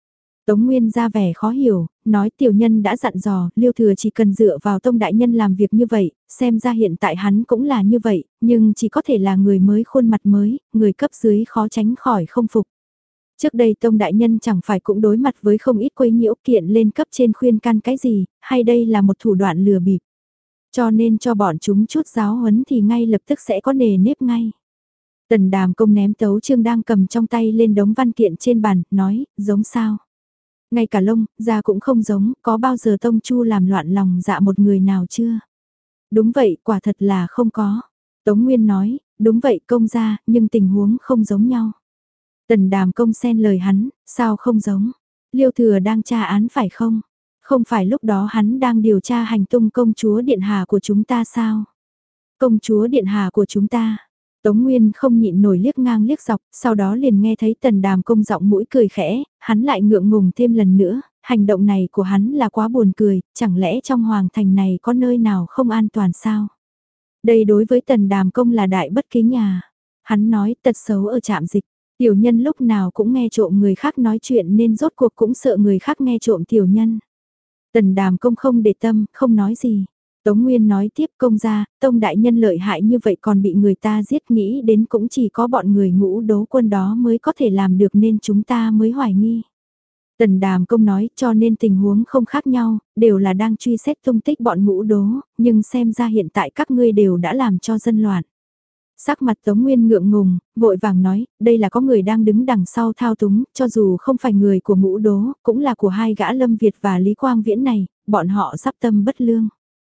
Speaker 1: Tống Nguyên ra vẻ khó hiểu, nói tiểu nhân đã dặn dò, Liêu Thừa chỉ cần dựa vào Tông đại nhân làm việc như vậy, xem ra hiện tại hắn cũng là như vậy, nhưng chỉ có thể là người mới khuôn mặt mới, người cấp dưới khó tránh khỏi không phục. Trước đây Tông đại nhân chẳng phải cũng đối mặt với không ít quấy nhiễu kiện lên cấp trên khuyên can cái gì, hay đây là một thủ đoạn lừa bịp. Cho nên cho bọn chúng chút giáo huấn thì ngay lập tức sẽ có nề nếp ngay. Tần Đàm Công ném tấu chương đang cầm trong tay lên đống văn kiện trên bàn, nói, giống sao? Ngay cả lông, da cũng không giống, có bao giờ Tông Chu làm loạn lòng dạ một người nào chưa? Đúng vậy, quả thật là không có. Tống Nguyên nói, đúng vậy công gia, nhưng tình huống không giống nhau. Tần Đàm Công xen lời hắn, sao không giống? Liêu Thừa đang tra án phải không? Không phải lúc đó hắn đang điều tra hành tung công chúa điện hạ của chúng ta sao? Công chúa điện hạ của chúng ta. Tống Nguyên không nhịn nổi liếc ngang liếc dọc, sau đó liền nghe thấy Tần Đàm Công giọng mũi cười khẽ, hắn lại ngượng ngùng thêm lần nữa, hành động này của hắn là quá buồn cười, chẳng lẽ trong hoàng thành này có nơi nào không an toàn sao? Đây đối với Tần Đàm Công là đại bất kính à? Hắn nói tật xấu ở trạm dịch, tiểu nhân lúc nào cũng nghe trộm người khác nói chuyện nên rốt cuộc cũng sợ người khác nghe trộm tiểu nhân. Tần Đàm Công không để tâm, không nói gì. Tống Nguyên nói tiếp công gia, Tông đại nhân lợi hại như vậy còn bị người ta giết, nghĩ đến cũng chỉ có bọn người ngũ đố quân đó mới có thể làm được nên chúng ta mới hoài nghi. Tần Đàm Công nói cho nên tình huống không khác nhau, đều là đang truy xét tung tích bọn ngũ đố, nhưng xem ra hiện tại các ngươi đều đã làm cho dân loạn. Sắc mặt Tống Nguyên ngượng ngùng, vội vàng nói, đây là có người đang đứng đằng sau thao túng, cho dù không phải người của ngũ đố, cũng là của hai gã Lâm Việt và Lý Quang Viễn này, bọn họ sắp tâm bất lương.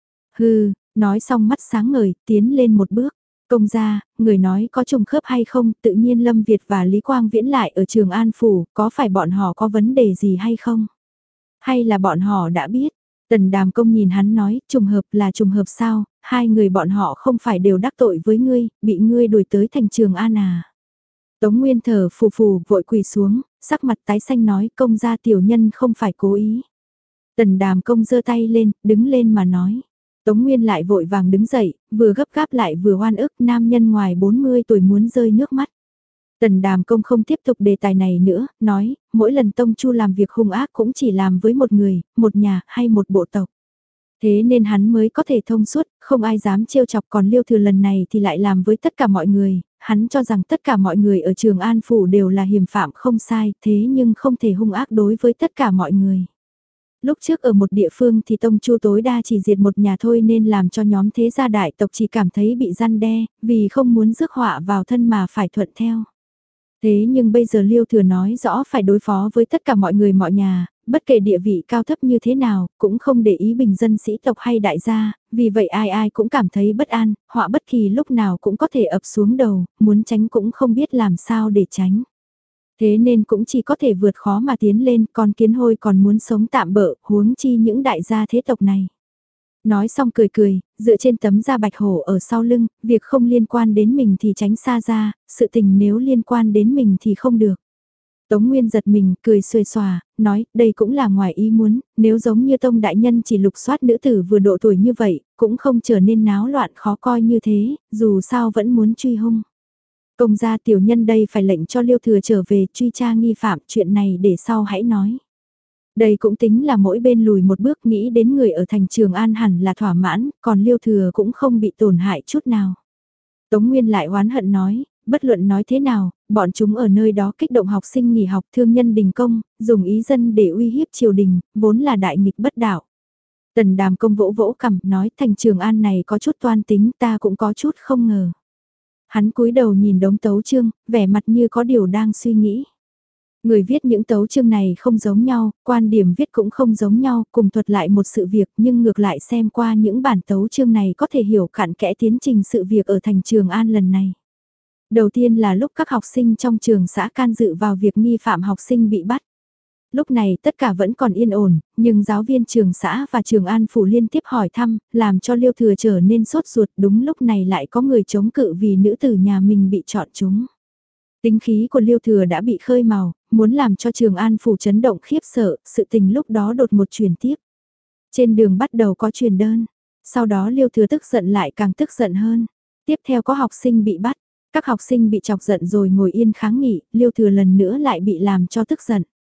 Speaker 1: Hừ, nói xong mắt sáng ngời, tiến lên một bước. Công gia, người nói có trùng khớp hay không, tự nhiên Lâm Việt và Lý Quang Viễn lại ở Trường An Phủ, có phải bọn họ có vấn đề gì hay không? Hay là bọn họ đã biết? Tần Đàm Công nhìn hắn nói, trùng hợp là trùng hợp sao, hai người bọn họ không phải đều đắc tội với ngươi, bị ngươi đuổi tới thành Trường An à? Tống Nguyên thở phù phù, vội quỳ xuống, sắc mặt tái xanh nói, công gia tiểu nhân không phải cố ý. Tần Đàm Công giơ tay lên, đứng lên mà nói. Tống Nguyên lại vội vàng đứng dậy, vừa gấp gáp lại vừa oan ức, nam nhân ngoài bốn mươi tuổi muốn rơi nước mắt. Tần Đàm Công không tiếp tục đề tài này nữa, nói, mỗi lần Tông Chu làm việc hung ác cũng chỉ làm với một người, một nhà hay một bộ tộc. Thế nên hắn mới có thể thông suốt, không ai dám trêu chọc, còn Liêu Thừa lần này thì lại làm với tất cả mọi người, hắn cho rằng tất cả mọi người ở Trường An Phủ đều là hiểm phạm không sai, thế nhưng không thể hung ác đối với tất cả mọi người. Lúc trước ở một địa phương thì Tông Chu tối đa chỉ diệt một nhà thôi nên làm cho nhóm thế gia đại tộc chỉ cảm thấy bị răn đe, vì không muốn rước họa vào thân mà phải thuận theo. Thế nhưng bây giờ Liêu Thừa nói rõ phải đối phó với tất cả mọi người mọi nhà, bất kể địa vị cao thấp như thế nào, cũng không để ý bình dân sĩ tộc hay đại gia, vì vậy ai ai cũng cảm thấy bất an, họa bất kỳ lúc nào cũng có thể ập xuống đầu, muốn tránh cũng không biết làm sao để tránh. Thế nên cũng chỉ có thể vượt khó mà tiến lên, con kiến hôi còn muốn sống tạm bợ, huống chi những đại gia thế tộc này. Nói xong cười cười, dựa trên tấm da bạch hổ ở sau lưng, việc không liên quan đến mình thì tránh xa ra, sự tình nếu liên quan đến mình thì không được. Tống Nguyên giật mình, cười xuề xòa, nói, đây cũng là ngoài ý muốn, nếu giống như Tông đại nhân chỉ lục soát nữ tử vừa độ tuổi như vậy, cũng không trở nên náo loạn khó coi như thế, dù sao vẫn muốn truy hung. Công gia tiểu nhân đây phải lệnh cho Liêu Thừa trở về truy tra nghi phạm, chuyện này để sau hãy nói. Đây cũng tính là mỗi bên lùi một bước, nghĩ đến người ở thành Trường An hẳn là thỏa mãn, còn Liêu Thừa cũng không bị tổn hại chút nào. Tống Nguyên lại oán hận nói, bất luận nói thế nào, bọn chúng ở nơi đó kích động học sinh nghỉ học, thương nhân đình công, dùng ý dân để uy hiếp triều đình, vốn là đại nghịch bất đạo. Tần Đàm Công vỗ vỗ cằm, nói thành Trường An này có chút toan tính, ta cũng có chút không ngờ. Hắn cúi đầu nhìn đống tấu chương, vẻ mặt như có điều đang suy nghĩ. Người viết những tấu chương này không giống nhau, quan điểm viết cũng không giống nhau, cùng thuật lại một sự việc, nhưng ngược lại xem qua những bản tấu chương này có thể hiểu cặn kẽ tiến trình sự việc ở thành Trường An lần này. Đầu tiên là lúc các học sinh trong trường xã can dự vào việc nghi phạm học sinh bị bắt. Lúc này tất cả vẫn còn yên ổn, nhưng giáo viên trường xã và Trường An Phủ liên tiếp hỏi thăm, làm cho Liêu Thừa trở nên sốt ruột, đúng lúc này lại có người chống cự vì nữ tử nhà mình bị chọn chúng. Tính khí của Liêu Thừa đã bị khơi mào, muốn làm cho Trường An Phủ chấn động khiếp sợ, sự tình lúc đó đột một chuyển tiếp. Trên đường bắt đầu có truyền đơn, sau đó Liêu Thừa tức giận lại càng tức giận hơn. Tiếp theo có học sinh bị bắt, các học sinh bị chọc giận rồi ngồi yên kháng nghị, Liêu Thừa lần nữa lại bị làm cho tức giận.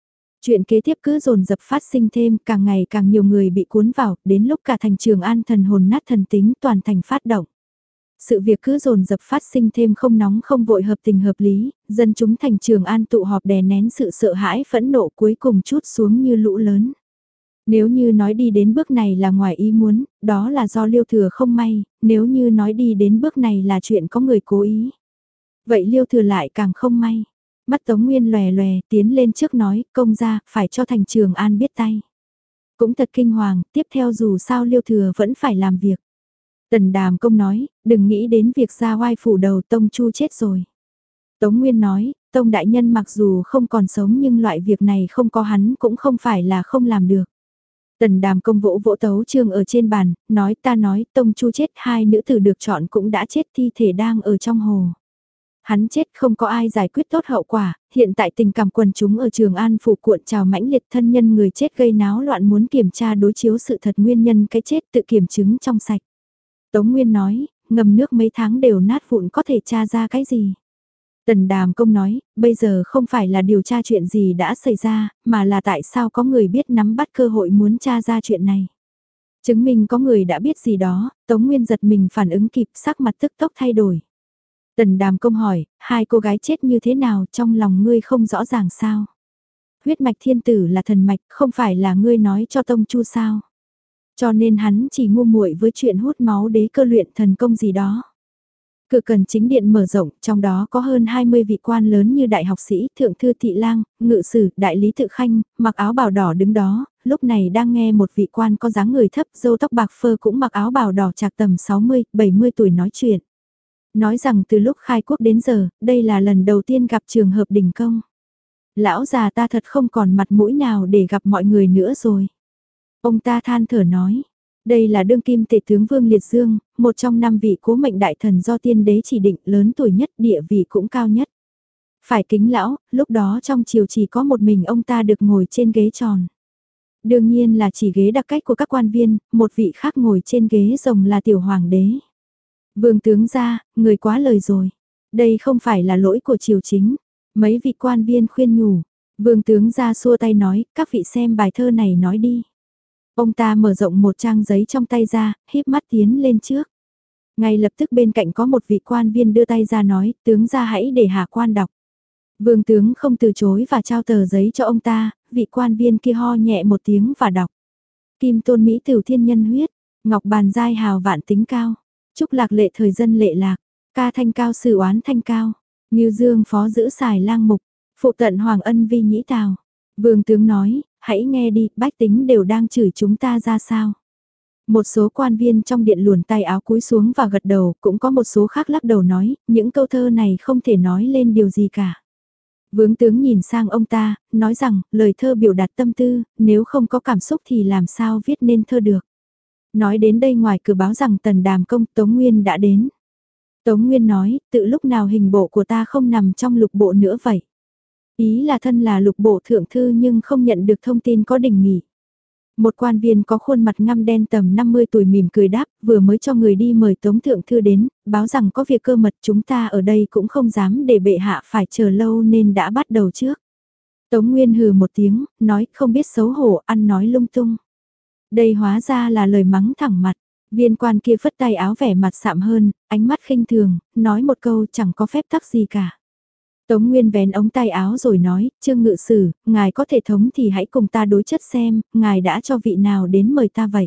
Speaker 1: Chuyện kế tiếp cứ dồn dập phát sinh thêm, càng ngày càng nhiều người bị cuốn vào, đến lúc cả thành Trường An thần hồn nát thần tính toàn thành phát động. Sự việc cứ dồn dập phát sinh thêm không nóng không vội hợp tình hợp lý, dân chúng thành Trường An tụ họp đè nén sự sợ hãi phẫn nộ cuối cùng trút xuống như lũ lớn. Nếu như nói đi đến bước này là ngoài ý muốn, đó là do Liêu Thừa không may, nếu như nói đi đến bước này là chuyện có người cố ý. Vậy Liêu Thừa lại càng không may. Mắt Tống Nguyên lòe lòe tiến lên trước nói, công gia, phải cho thành Trường An biết tay. Cũng thật kinh hoàng, tiếp theo dù sao Liêu Thừa vẫn phải làm việc. Tần Đàm Công nói, đừng nghĩ đến việc ra oai phủ đầu Tông Chu chết rồi. Tống Nguyên nói, Tông Đại Nhân mặc dù không còn sống nhưng loại việc này không có hắn cũng không phải là không làm được. Tần Đàm Công vỗ vỗ tấu chương ở trên bàn, nói ta nói Tông Chu chết hai nữ tử được chọn cũng đã chết thi thể đang ở trong hồ. Hắn chết không có ai giải quyết tốt hậu quả, hiện tại tình cảm quần chúng ở Trường An phủ cuộn trào mãnh liệt thân nhân người chết gây náo loạn muốn kiểm tra đối chiếu sự thật nguyên nhân cái chết tự kiểm chứng trong sạch. Tống Nguyên nói, ngâm nước mấy tháng đều nát vụn có thể tra ra cái gì. Tần Đàm Công nói, bây giờ không phải là điều tra chuyện gì đã xảy ra, mà là tại sao có người biết nắm bắt cơ hội muốn tra ra chuyện này. Chứng minh có người đã biết gì đó, Tống Nguyên giật mình phản ứng kịp sắc mặt tức tốc thay đổi. Tần Đàm Công hỏi, hai cô gái chết như thế nào trong lòng ngươi không rõ ràng sao? Huyết mạch thiên tử là thần mạch, không phải là ngươi nói cho Tông Chu sao? Cho nên hắn chỉ ngu muội với chuyện hút máu đế cơ luyện thần công gì đó. Cự cần chính điện mở rộng, trong đó có hơn hai mươi vị quan lớn như đại học sĩ, thượng thư thị lang, ngự sử, đại lý tự khanh, mặc áo bào đỏ đứng đó, lúc này đang nghe một vị quan có dáng người thấp, râu tóc bạc phơ cũng mặc áo bào đỏ chạc tầm sáu mươi, bảy mươi tuổi nói chuyện. Nói rằng từ lúc khai quốc đến giờ, đây là lần đầu tiên gặp trường hợp đình công. Lão già ta thật không còn mặt mũi nào để gặp mọi người nữa rồi. Ông ta than thở nói, đây là đương kim tể tướng Vương Liệt Dương, một trong năm vị cố mệnh đại thần do tiên đế chỉ định, lớn tuổi nhất, địa vị cũng cao nhất. Phải kính lão, lúc đó trong triều chỉ có một mình ông ta được ngồi trên ghế tròn. Đương nhiên là chỉ ghế đặc cách của các quan viên, một vị khác ngồi trên ghế rồng là tiểu hoàng đế. Vương tướng ra, người quá lời rồi. Đây không phải là lỗi của triều chính. Mấy vị quan viên khuyên nhủ. Vương tướng ra xua tay nói, các vị xem bài thơ này nói đi. Ông ta mở rộng một trang giấy trong tay ra, híp mắt tiến lên trước. Ngay lập tức bên cạnh có một vị quan viên đưa tay ra nói, tướng ra hãy để hạ quan đọc. Vương tướng không từ chối và trao tờ giấy cho ông ta, vị quan viên kia ho nhẹ một tiếng và đọc. Kim tôn Mỹ Tửu thiên nhân huyết, ngọc bàn giai hào vạn tính cao. Trúc lạc lệ thời dân lệ lạc, ca thanh cao sử oán thanh cao, Ngưu Dương phó giữ xài lang mục, phụ tận hoàng ân vi nhĩ tào. Vương tướng nói, hãy nghe đi, bách tính đều đang chửi chúng ta ra sao. Một số quan viên trong điện luồn tay áo cúi xuống và gật đầu, cũng có một số khác lắc đầu nói, những câu thơ này không thể nói lên điều gì cả. Vương tướng nhìn sang ông ta, nói rằng, lời thơ biểu đạt tâm tư, nếu không có cảm xúc thì làm sao viết nên thơ được. Nói đến đây ngoài cửa báo rằng Tần Đàm Công Tống Nguyên đã đến. Tống Nguyên nói, tự lúc nào hình bộ của ta không nằm trong lục bộ nữa vậy. Ý là thân là lục bộ thượng thư nhưng không nhận được thông tin có đình nghỉ. Một quan viên có khuôn mặt ngăm đen tầm năm mươi tuổi mỉm cười đáp, vừa mới cho người đi mời Tống thượng thư đến, báo rằng có việc cơ mật chúng ta ở đây cũng không dám để bệ hạ phải chờ lâu nên đã bắt đầu trước. Tống Nguyên hừ một tiếng, nói không biết xấu hổ, ăn nói lung tung. Đây hóa ra là lời mắng thẳng mặt, viên quan kia phất tay áo vẻ mặt sạm hơn, ánh mắt khinh thường, nói một câu chẳng có phép tắc gì cả. Tống Nguyên vén ống tay áo rồi nói, Trương ngự sử, ngài có thể thống thì hãy cùng ta đối chất xem, ngài đã cho vị nào đến mời ta vậy.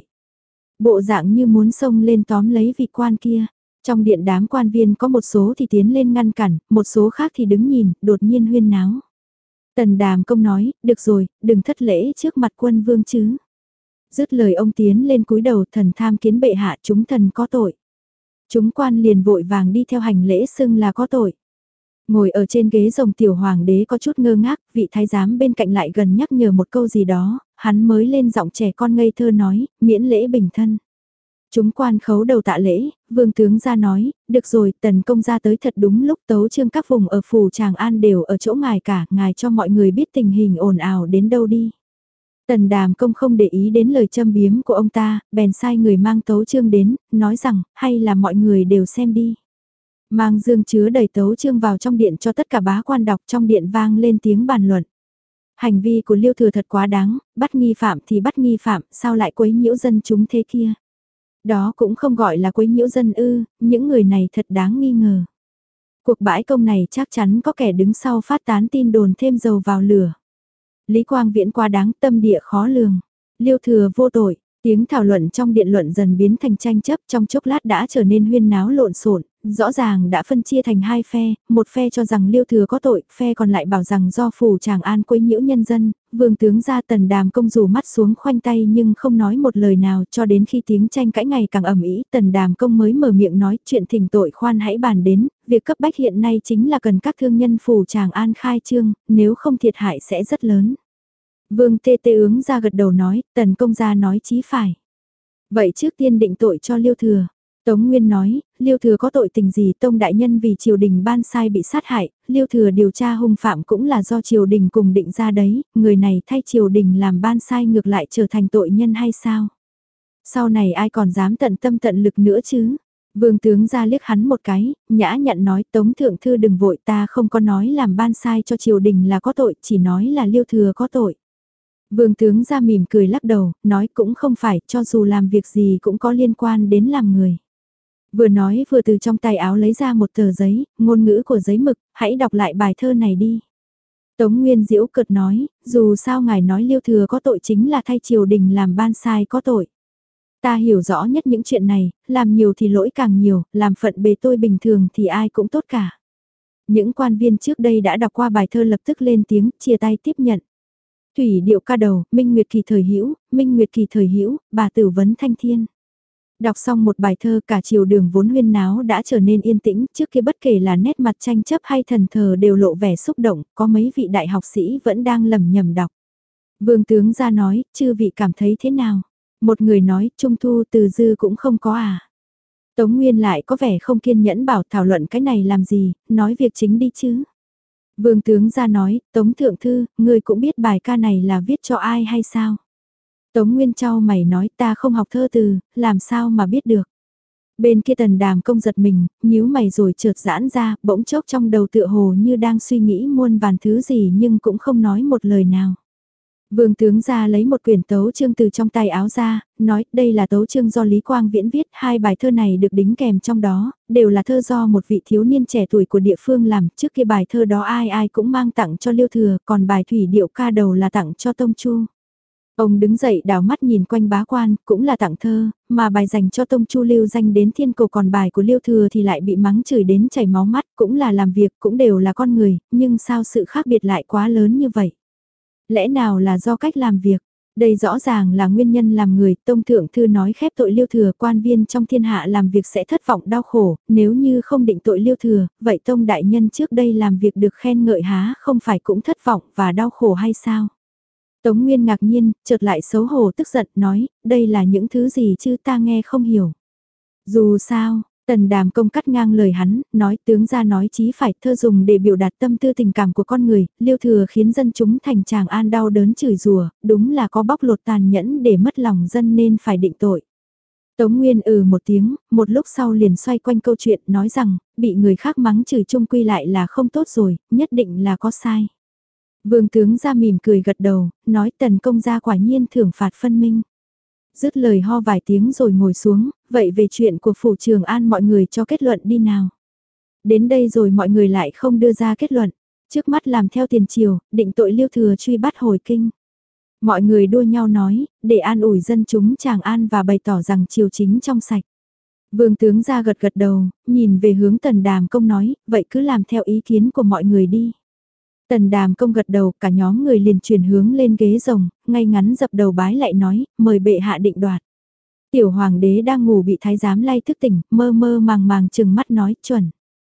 Speaker 1: Bộ dạng như muốn xông lên tóm lấy vị quan kia, trong điện đám quan viên có một số thì tiến lên ngăn cản, một số khác thì đứng nhìn, đột nhiên huyên náo. Tần Đàm Công nói, được rồi, đừng thất lễ trước mặt quân vương chứ. Dứt lời ông tiến lên cúi đầu, thần tham kiến bệ hạ, chúng thần có tội. Chúng quan liền vội vàng đi theo hành lễ xưng là có tội. Ngồi ở trên ghế rồng tiểu hoàng đế có chút ngơ ngác, vị thái giám bên cạnh lại gần nhắc nhở một câu gì đó, hắn mới lên giọng trẻ con ngây thơ nói, miễn lễ bình thân. Chúng quan khấu đầu tạ lễ, vương tướng ra nói, được rồi, tần công ra tới thật đúng lúc tấu trương các vùng ở phủ Tràng An đều ở chỗ ngài cả, ngài cho mọi người biết tình hình ồn ào đến đâu đi. Tần Đàm Công không để ý đến lời châm biếm của ông ta, bèn sai người mang tấu chương đến, nói rằng, hay là mọi người đều xem đi. Mang dương chứa đầy tấu chương vào trong điện cho tất cả bá quan đọc, trong điện vang lên tiếng bàn luận. Hành vi của Liêu Thừa thật quá đáng, bắt nghi phạm thì bắt nghi phạm, sao lại quấy nhiễu dân chúng thế kia? Đó cũng không gọi là quấy nhiễu dân ư, những người này thật đáng nghi ngờ. Cuộc bãi công này chắc chắn có kẻ đứng sau phát tán tin đồn thêm dầu vào lửa. Lý Quang Viễn quá đáng, tâm địa khó lường. Liêu Thừa vô tội, tiếng thảo luận trong điện luận dần biến thành tranh chấp, trong chốc lát đã trở nên huyên náo lộn xộn, rõ ràng đã phân chia thành hai phe, một phe cho rằng Liêu Thừa có tội, phe còn lại bảo rằng do phủ Tràng An quấy nhiễu nhân dân. Vương tướng ra Tần Đàm Công rủ mắt xuống khoanh tay nhưng không nói một lời nào, cho đến khi tiếng tranh cãi ngày càng ầm ĩ, Tần Đàm Công mới mở miệng nói chuyện thỉnh tội khoan hãy bàn đến, việc cấp bách hiện nay chính là cần các thương nhân phủ Tràng An khai trương, nếu không thiệt hại sẽ rất lớn. Vương Tê Tê ướng ra gật đầu nói, Tần công gia nói chí phải. Vậy trước tiên định tội cho Liêu Thừa. Tống Nguyên nói, Liêu Thừa có tội tình gì, Tông đại nhân vì triều đình ban sai bị sát hại, Liêu Thừa điều tra hung phạm cũng là do triều đình cùng định ra đấy, người này thay triều đình làm ban sai ngược lại trở thành tội nhân hay sao? Sau này ai còn dám tận tâm tận lực nữa chứ? Vương tướng ra liếc hắn một cái, nhã nhặn nói Tống Thượng Thư đừng vội, ta không có nói làm ban sai cho triều đình là có tội, chỉ nói là Liêu Thừa có tội. Vương tướng ra mỉm cười lắc đầu, nói cũng không phải, cho dù làm việc gì cũng có liên quan đến làm người. Vừa nói vừa từ trong tay áo lấy ra một tờ giấy, ngôn ngữ của giấy mực, hãy đọc lại bài thơ này đi. Tống Nguyên Diễu cợt nói, dù sao ngài nói Liêu Thừa có tội chính là thay triều đình làm ban sai có tội. Ta hiểu rõ nhất những chuyện này, làm nhiều thì lỗi càng nhiều, làm phận bề tôi bình thường thì ai cũng tốt cả. Những quan viên trước đây đã đọc qua bài thơ lập tức lên tiếng, chia tay tiếp nhận. Thủy điệu ca đầu, Minh Nguyệt kỳ thời hữu, Minh Nguyệt kỳ thời hữu, bà tử vấn thanh thiên. Đọc xong một bài thơ cả chiều đường vốn huyên náo đã trở nên yên tĩnh, trước kia bất kể là nét mặt tranh chấp hay thần thờ đều lộ vẻ xúc động, có mấy vị đại học sĩ vẫn đang lầm nhầm đọc. Vương tướng ra nói, chư vị cảm thấy thế nào? Một người nói, Trung Thu từ dư cũng không có à? Tống Nguyên lại có vẻ không kiên nhẫn bảo thảo luận cái này làm gì, nói việc chính đi chứ. Vương tướng ra nói, Tống Thượng Thư, ngươi cũng biết bài ca này là viết cho ai hay sao? Tống Nguyên Châu mày nói ta không học thơ từ, làm sao mà biết được. Bên kia Tần Đàm Công giật mình, nhíu mày rồi chợt giãn ra, bỗng chốc trong đầu tựa hồ như đang suy nghĩ muôn vàn thứ gì nhưng cũng không nói một lời nào. Vương tướng ra lấy một quyển tấu chương từ trong tay áo ra, nói đây là tấu chương do Lý Quang Viễn viết, hai bài thơ này được đính kèm trong đó, đều là thơ do một vị thiếu niên trẻ tuổi của địa phương làm, trước kia bài thơ đó ai ai cũng mang tặng cho Liêu Thừa, còn bài thủy điệu ca đầu là tặng cho Tông Chu. Ông đứng dậy đảo mắt nhìn quanh bá quan, cũng là tặng thơ, mà bài dành cho Tông Chu lưu danh đến thiên cầu còn bài của Liêu Thừa thì lại bị mắng chửi đến chảy máu mắt, cũng là làm việc, cũng đều là con người, nhưng sao sự khác biệt lại quá lớn như vậy? Lẽ nào là do cách làm việc? Đây rõ ràng là nguyên nhân làm người, Tông Thượng Thư nói khép tội Liêu Thừa, quan viên trong thiên hạ làm việc sẽ thất vọng đau khổ, nếu như không định tội Liêu Thừa, vậy Tông Đại Nhân trước đây làm việc được khen ngợi há không phải cũng thất vọng và đau khổ hay sao? Tống Nguyên ngạc nhiên, chợt lại xấu hổ tức giận, nói, đây là những thứ gì chứ ta nghe không hiểu. Dù sao, Tần Đàm Công cắt ngang lời hắn, nói tướng ra nói chí phải, thơ dùng để biểu đạt tâm tư tình cảm của con người, Liêu Thừa khiến dân chúng thành Tràng An đau đớn chửi rủa, đúng là có bóc lột tàn nhẫn để mất lòng dân nên phải định tội. Tống Nguyên ừ một tiếng, một lúc sau liền xoay quanh câu chuyện nói rằng, bị người khác mắng chửi chung quy lại là không tốt rồi, nhất định là có sai. Vương tướng ra mỉm cười gật đầu, nói Tần công gia quả nhiên thưởng phạt phân minh. Dứt lời ho vài tiếng rồi ngồi xuống, vậy về chuyện của phủ Trường An mọi người cho kết luận đi nào. Đến đây rồi mọi người lại không đưa ra kết luận, trước mắt làm theo tiền triều, định tội Liêu Thừa truy bắt hồi kinh. Mọi người đua nhau nói, để an ủi dân chúng Tràng An và bày tỏ rằng triều chính trong sạch. Vương tướng ra gật gật đầu, nhìn về hướng Tần Đàm Công nói, vậy cứ làm theo ý kiến của mọi người đi. Tần Đàm Công gật đầu, cả nhóm người liền chuyển hướng lên ghế rồng, ngay ngắn dập đầu bái lại nói, mời bệ hạ định đoạt. Tiểu hoàng đế đang ngủ bị thái giám lay thức tỉnh, mơ mơ màng màng chừng mắt nói, chuẩn.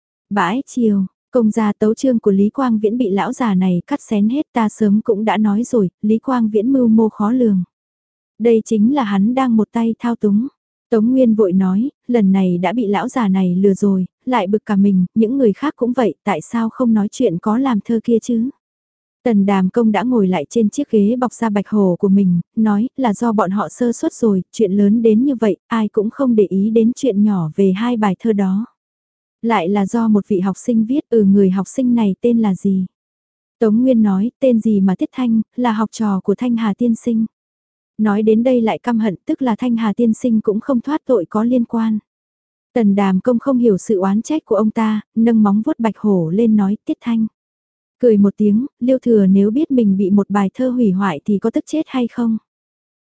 Speaker 1: Bãi chiều, công gia tấu chương của Lý Quang Viễn bị lão già này cắt xén hết, ta sớm cũng đã nói rồi, Lý Quang Viễn mưu mô khó lường. Đây chính là hắn đang một tay thao túng. Tống Nguyên vội nói, lần này đã bị lão già này lừa rồi, lại bực cả mình, những người khác cũng vậy, tại sao không nói chuyện có làm thơ kia chứ? Tần Đàm Công đã ngồi lại trên chiếc ghế bọc da bạch hổ của mình, nói là do bọn họ sơ suất rồi, chuyện lớn đến như vậy, ai cũng không để ý đến chuyện nhỏ về hai bài thơ đó. Lại là do một vị học sinh viết, ừ người học sinh này tên là gì? Tống Nguyên nói, tên gì mà Tiết Thanh, là học trò của Thanh Hà tiên sinh. Nói đến đây lại căm hận, tức là Thanh Hà tiên sinh cũng không thoát tội có liên quan. Tần Đàm Công không hiểu sự oán trách của ông ta, nâng móng vuốt bạch hổ lên nói Tiết Thanh. Cười một tiếng, Liêu Thừa nếu biết mình bị một bài thơ hủy hoại thì có tức chết hay không?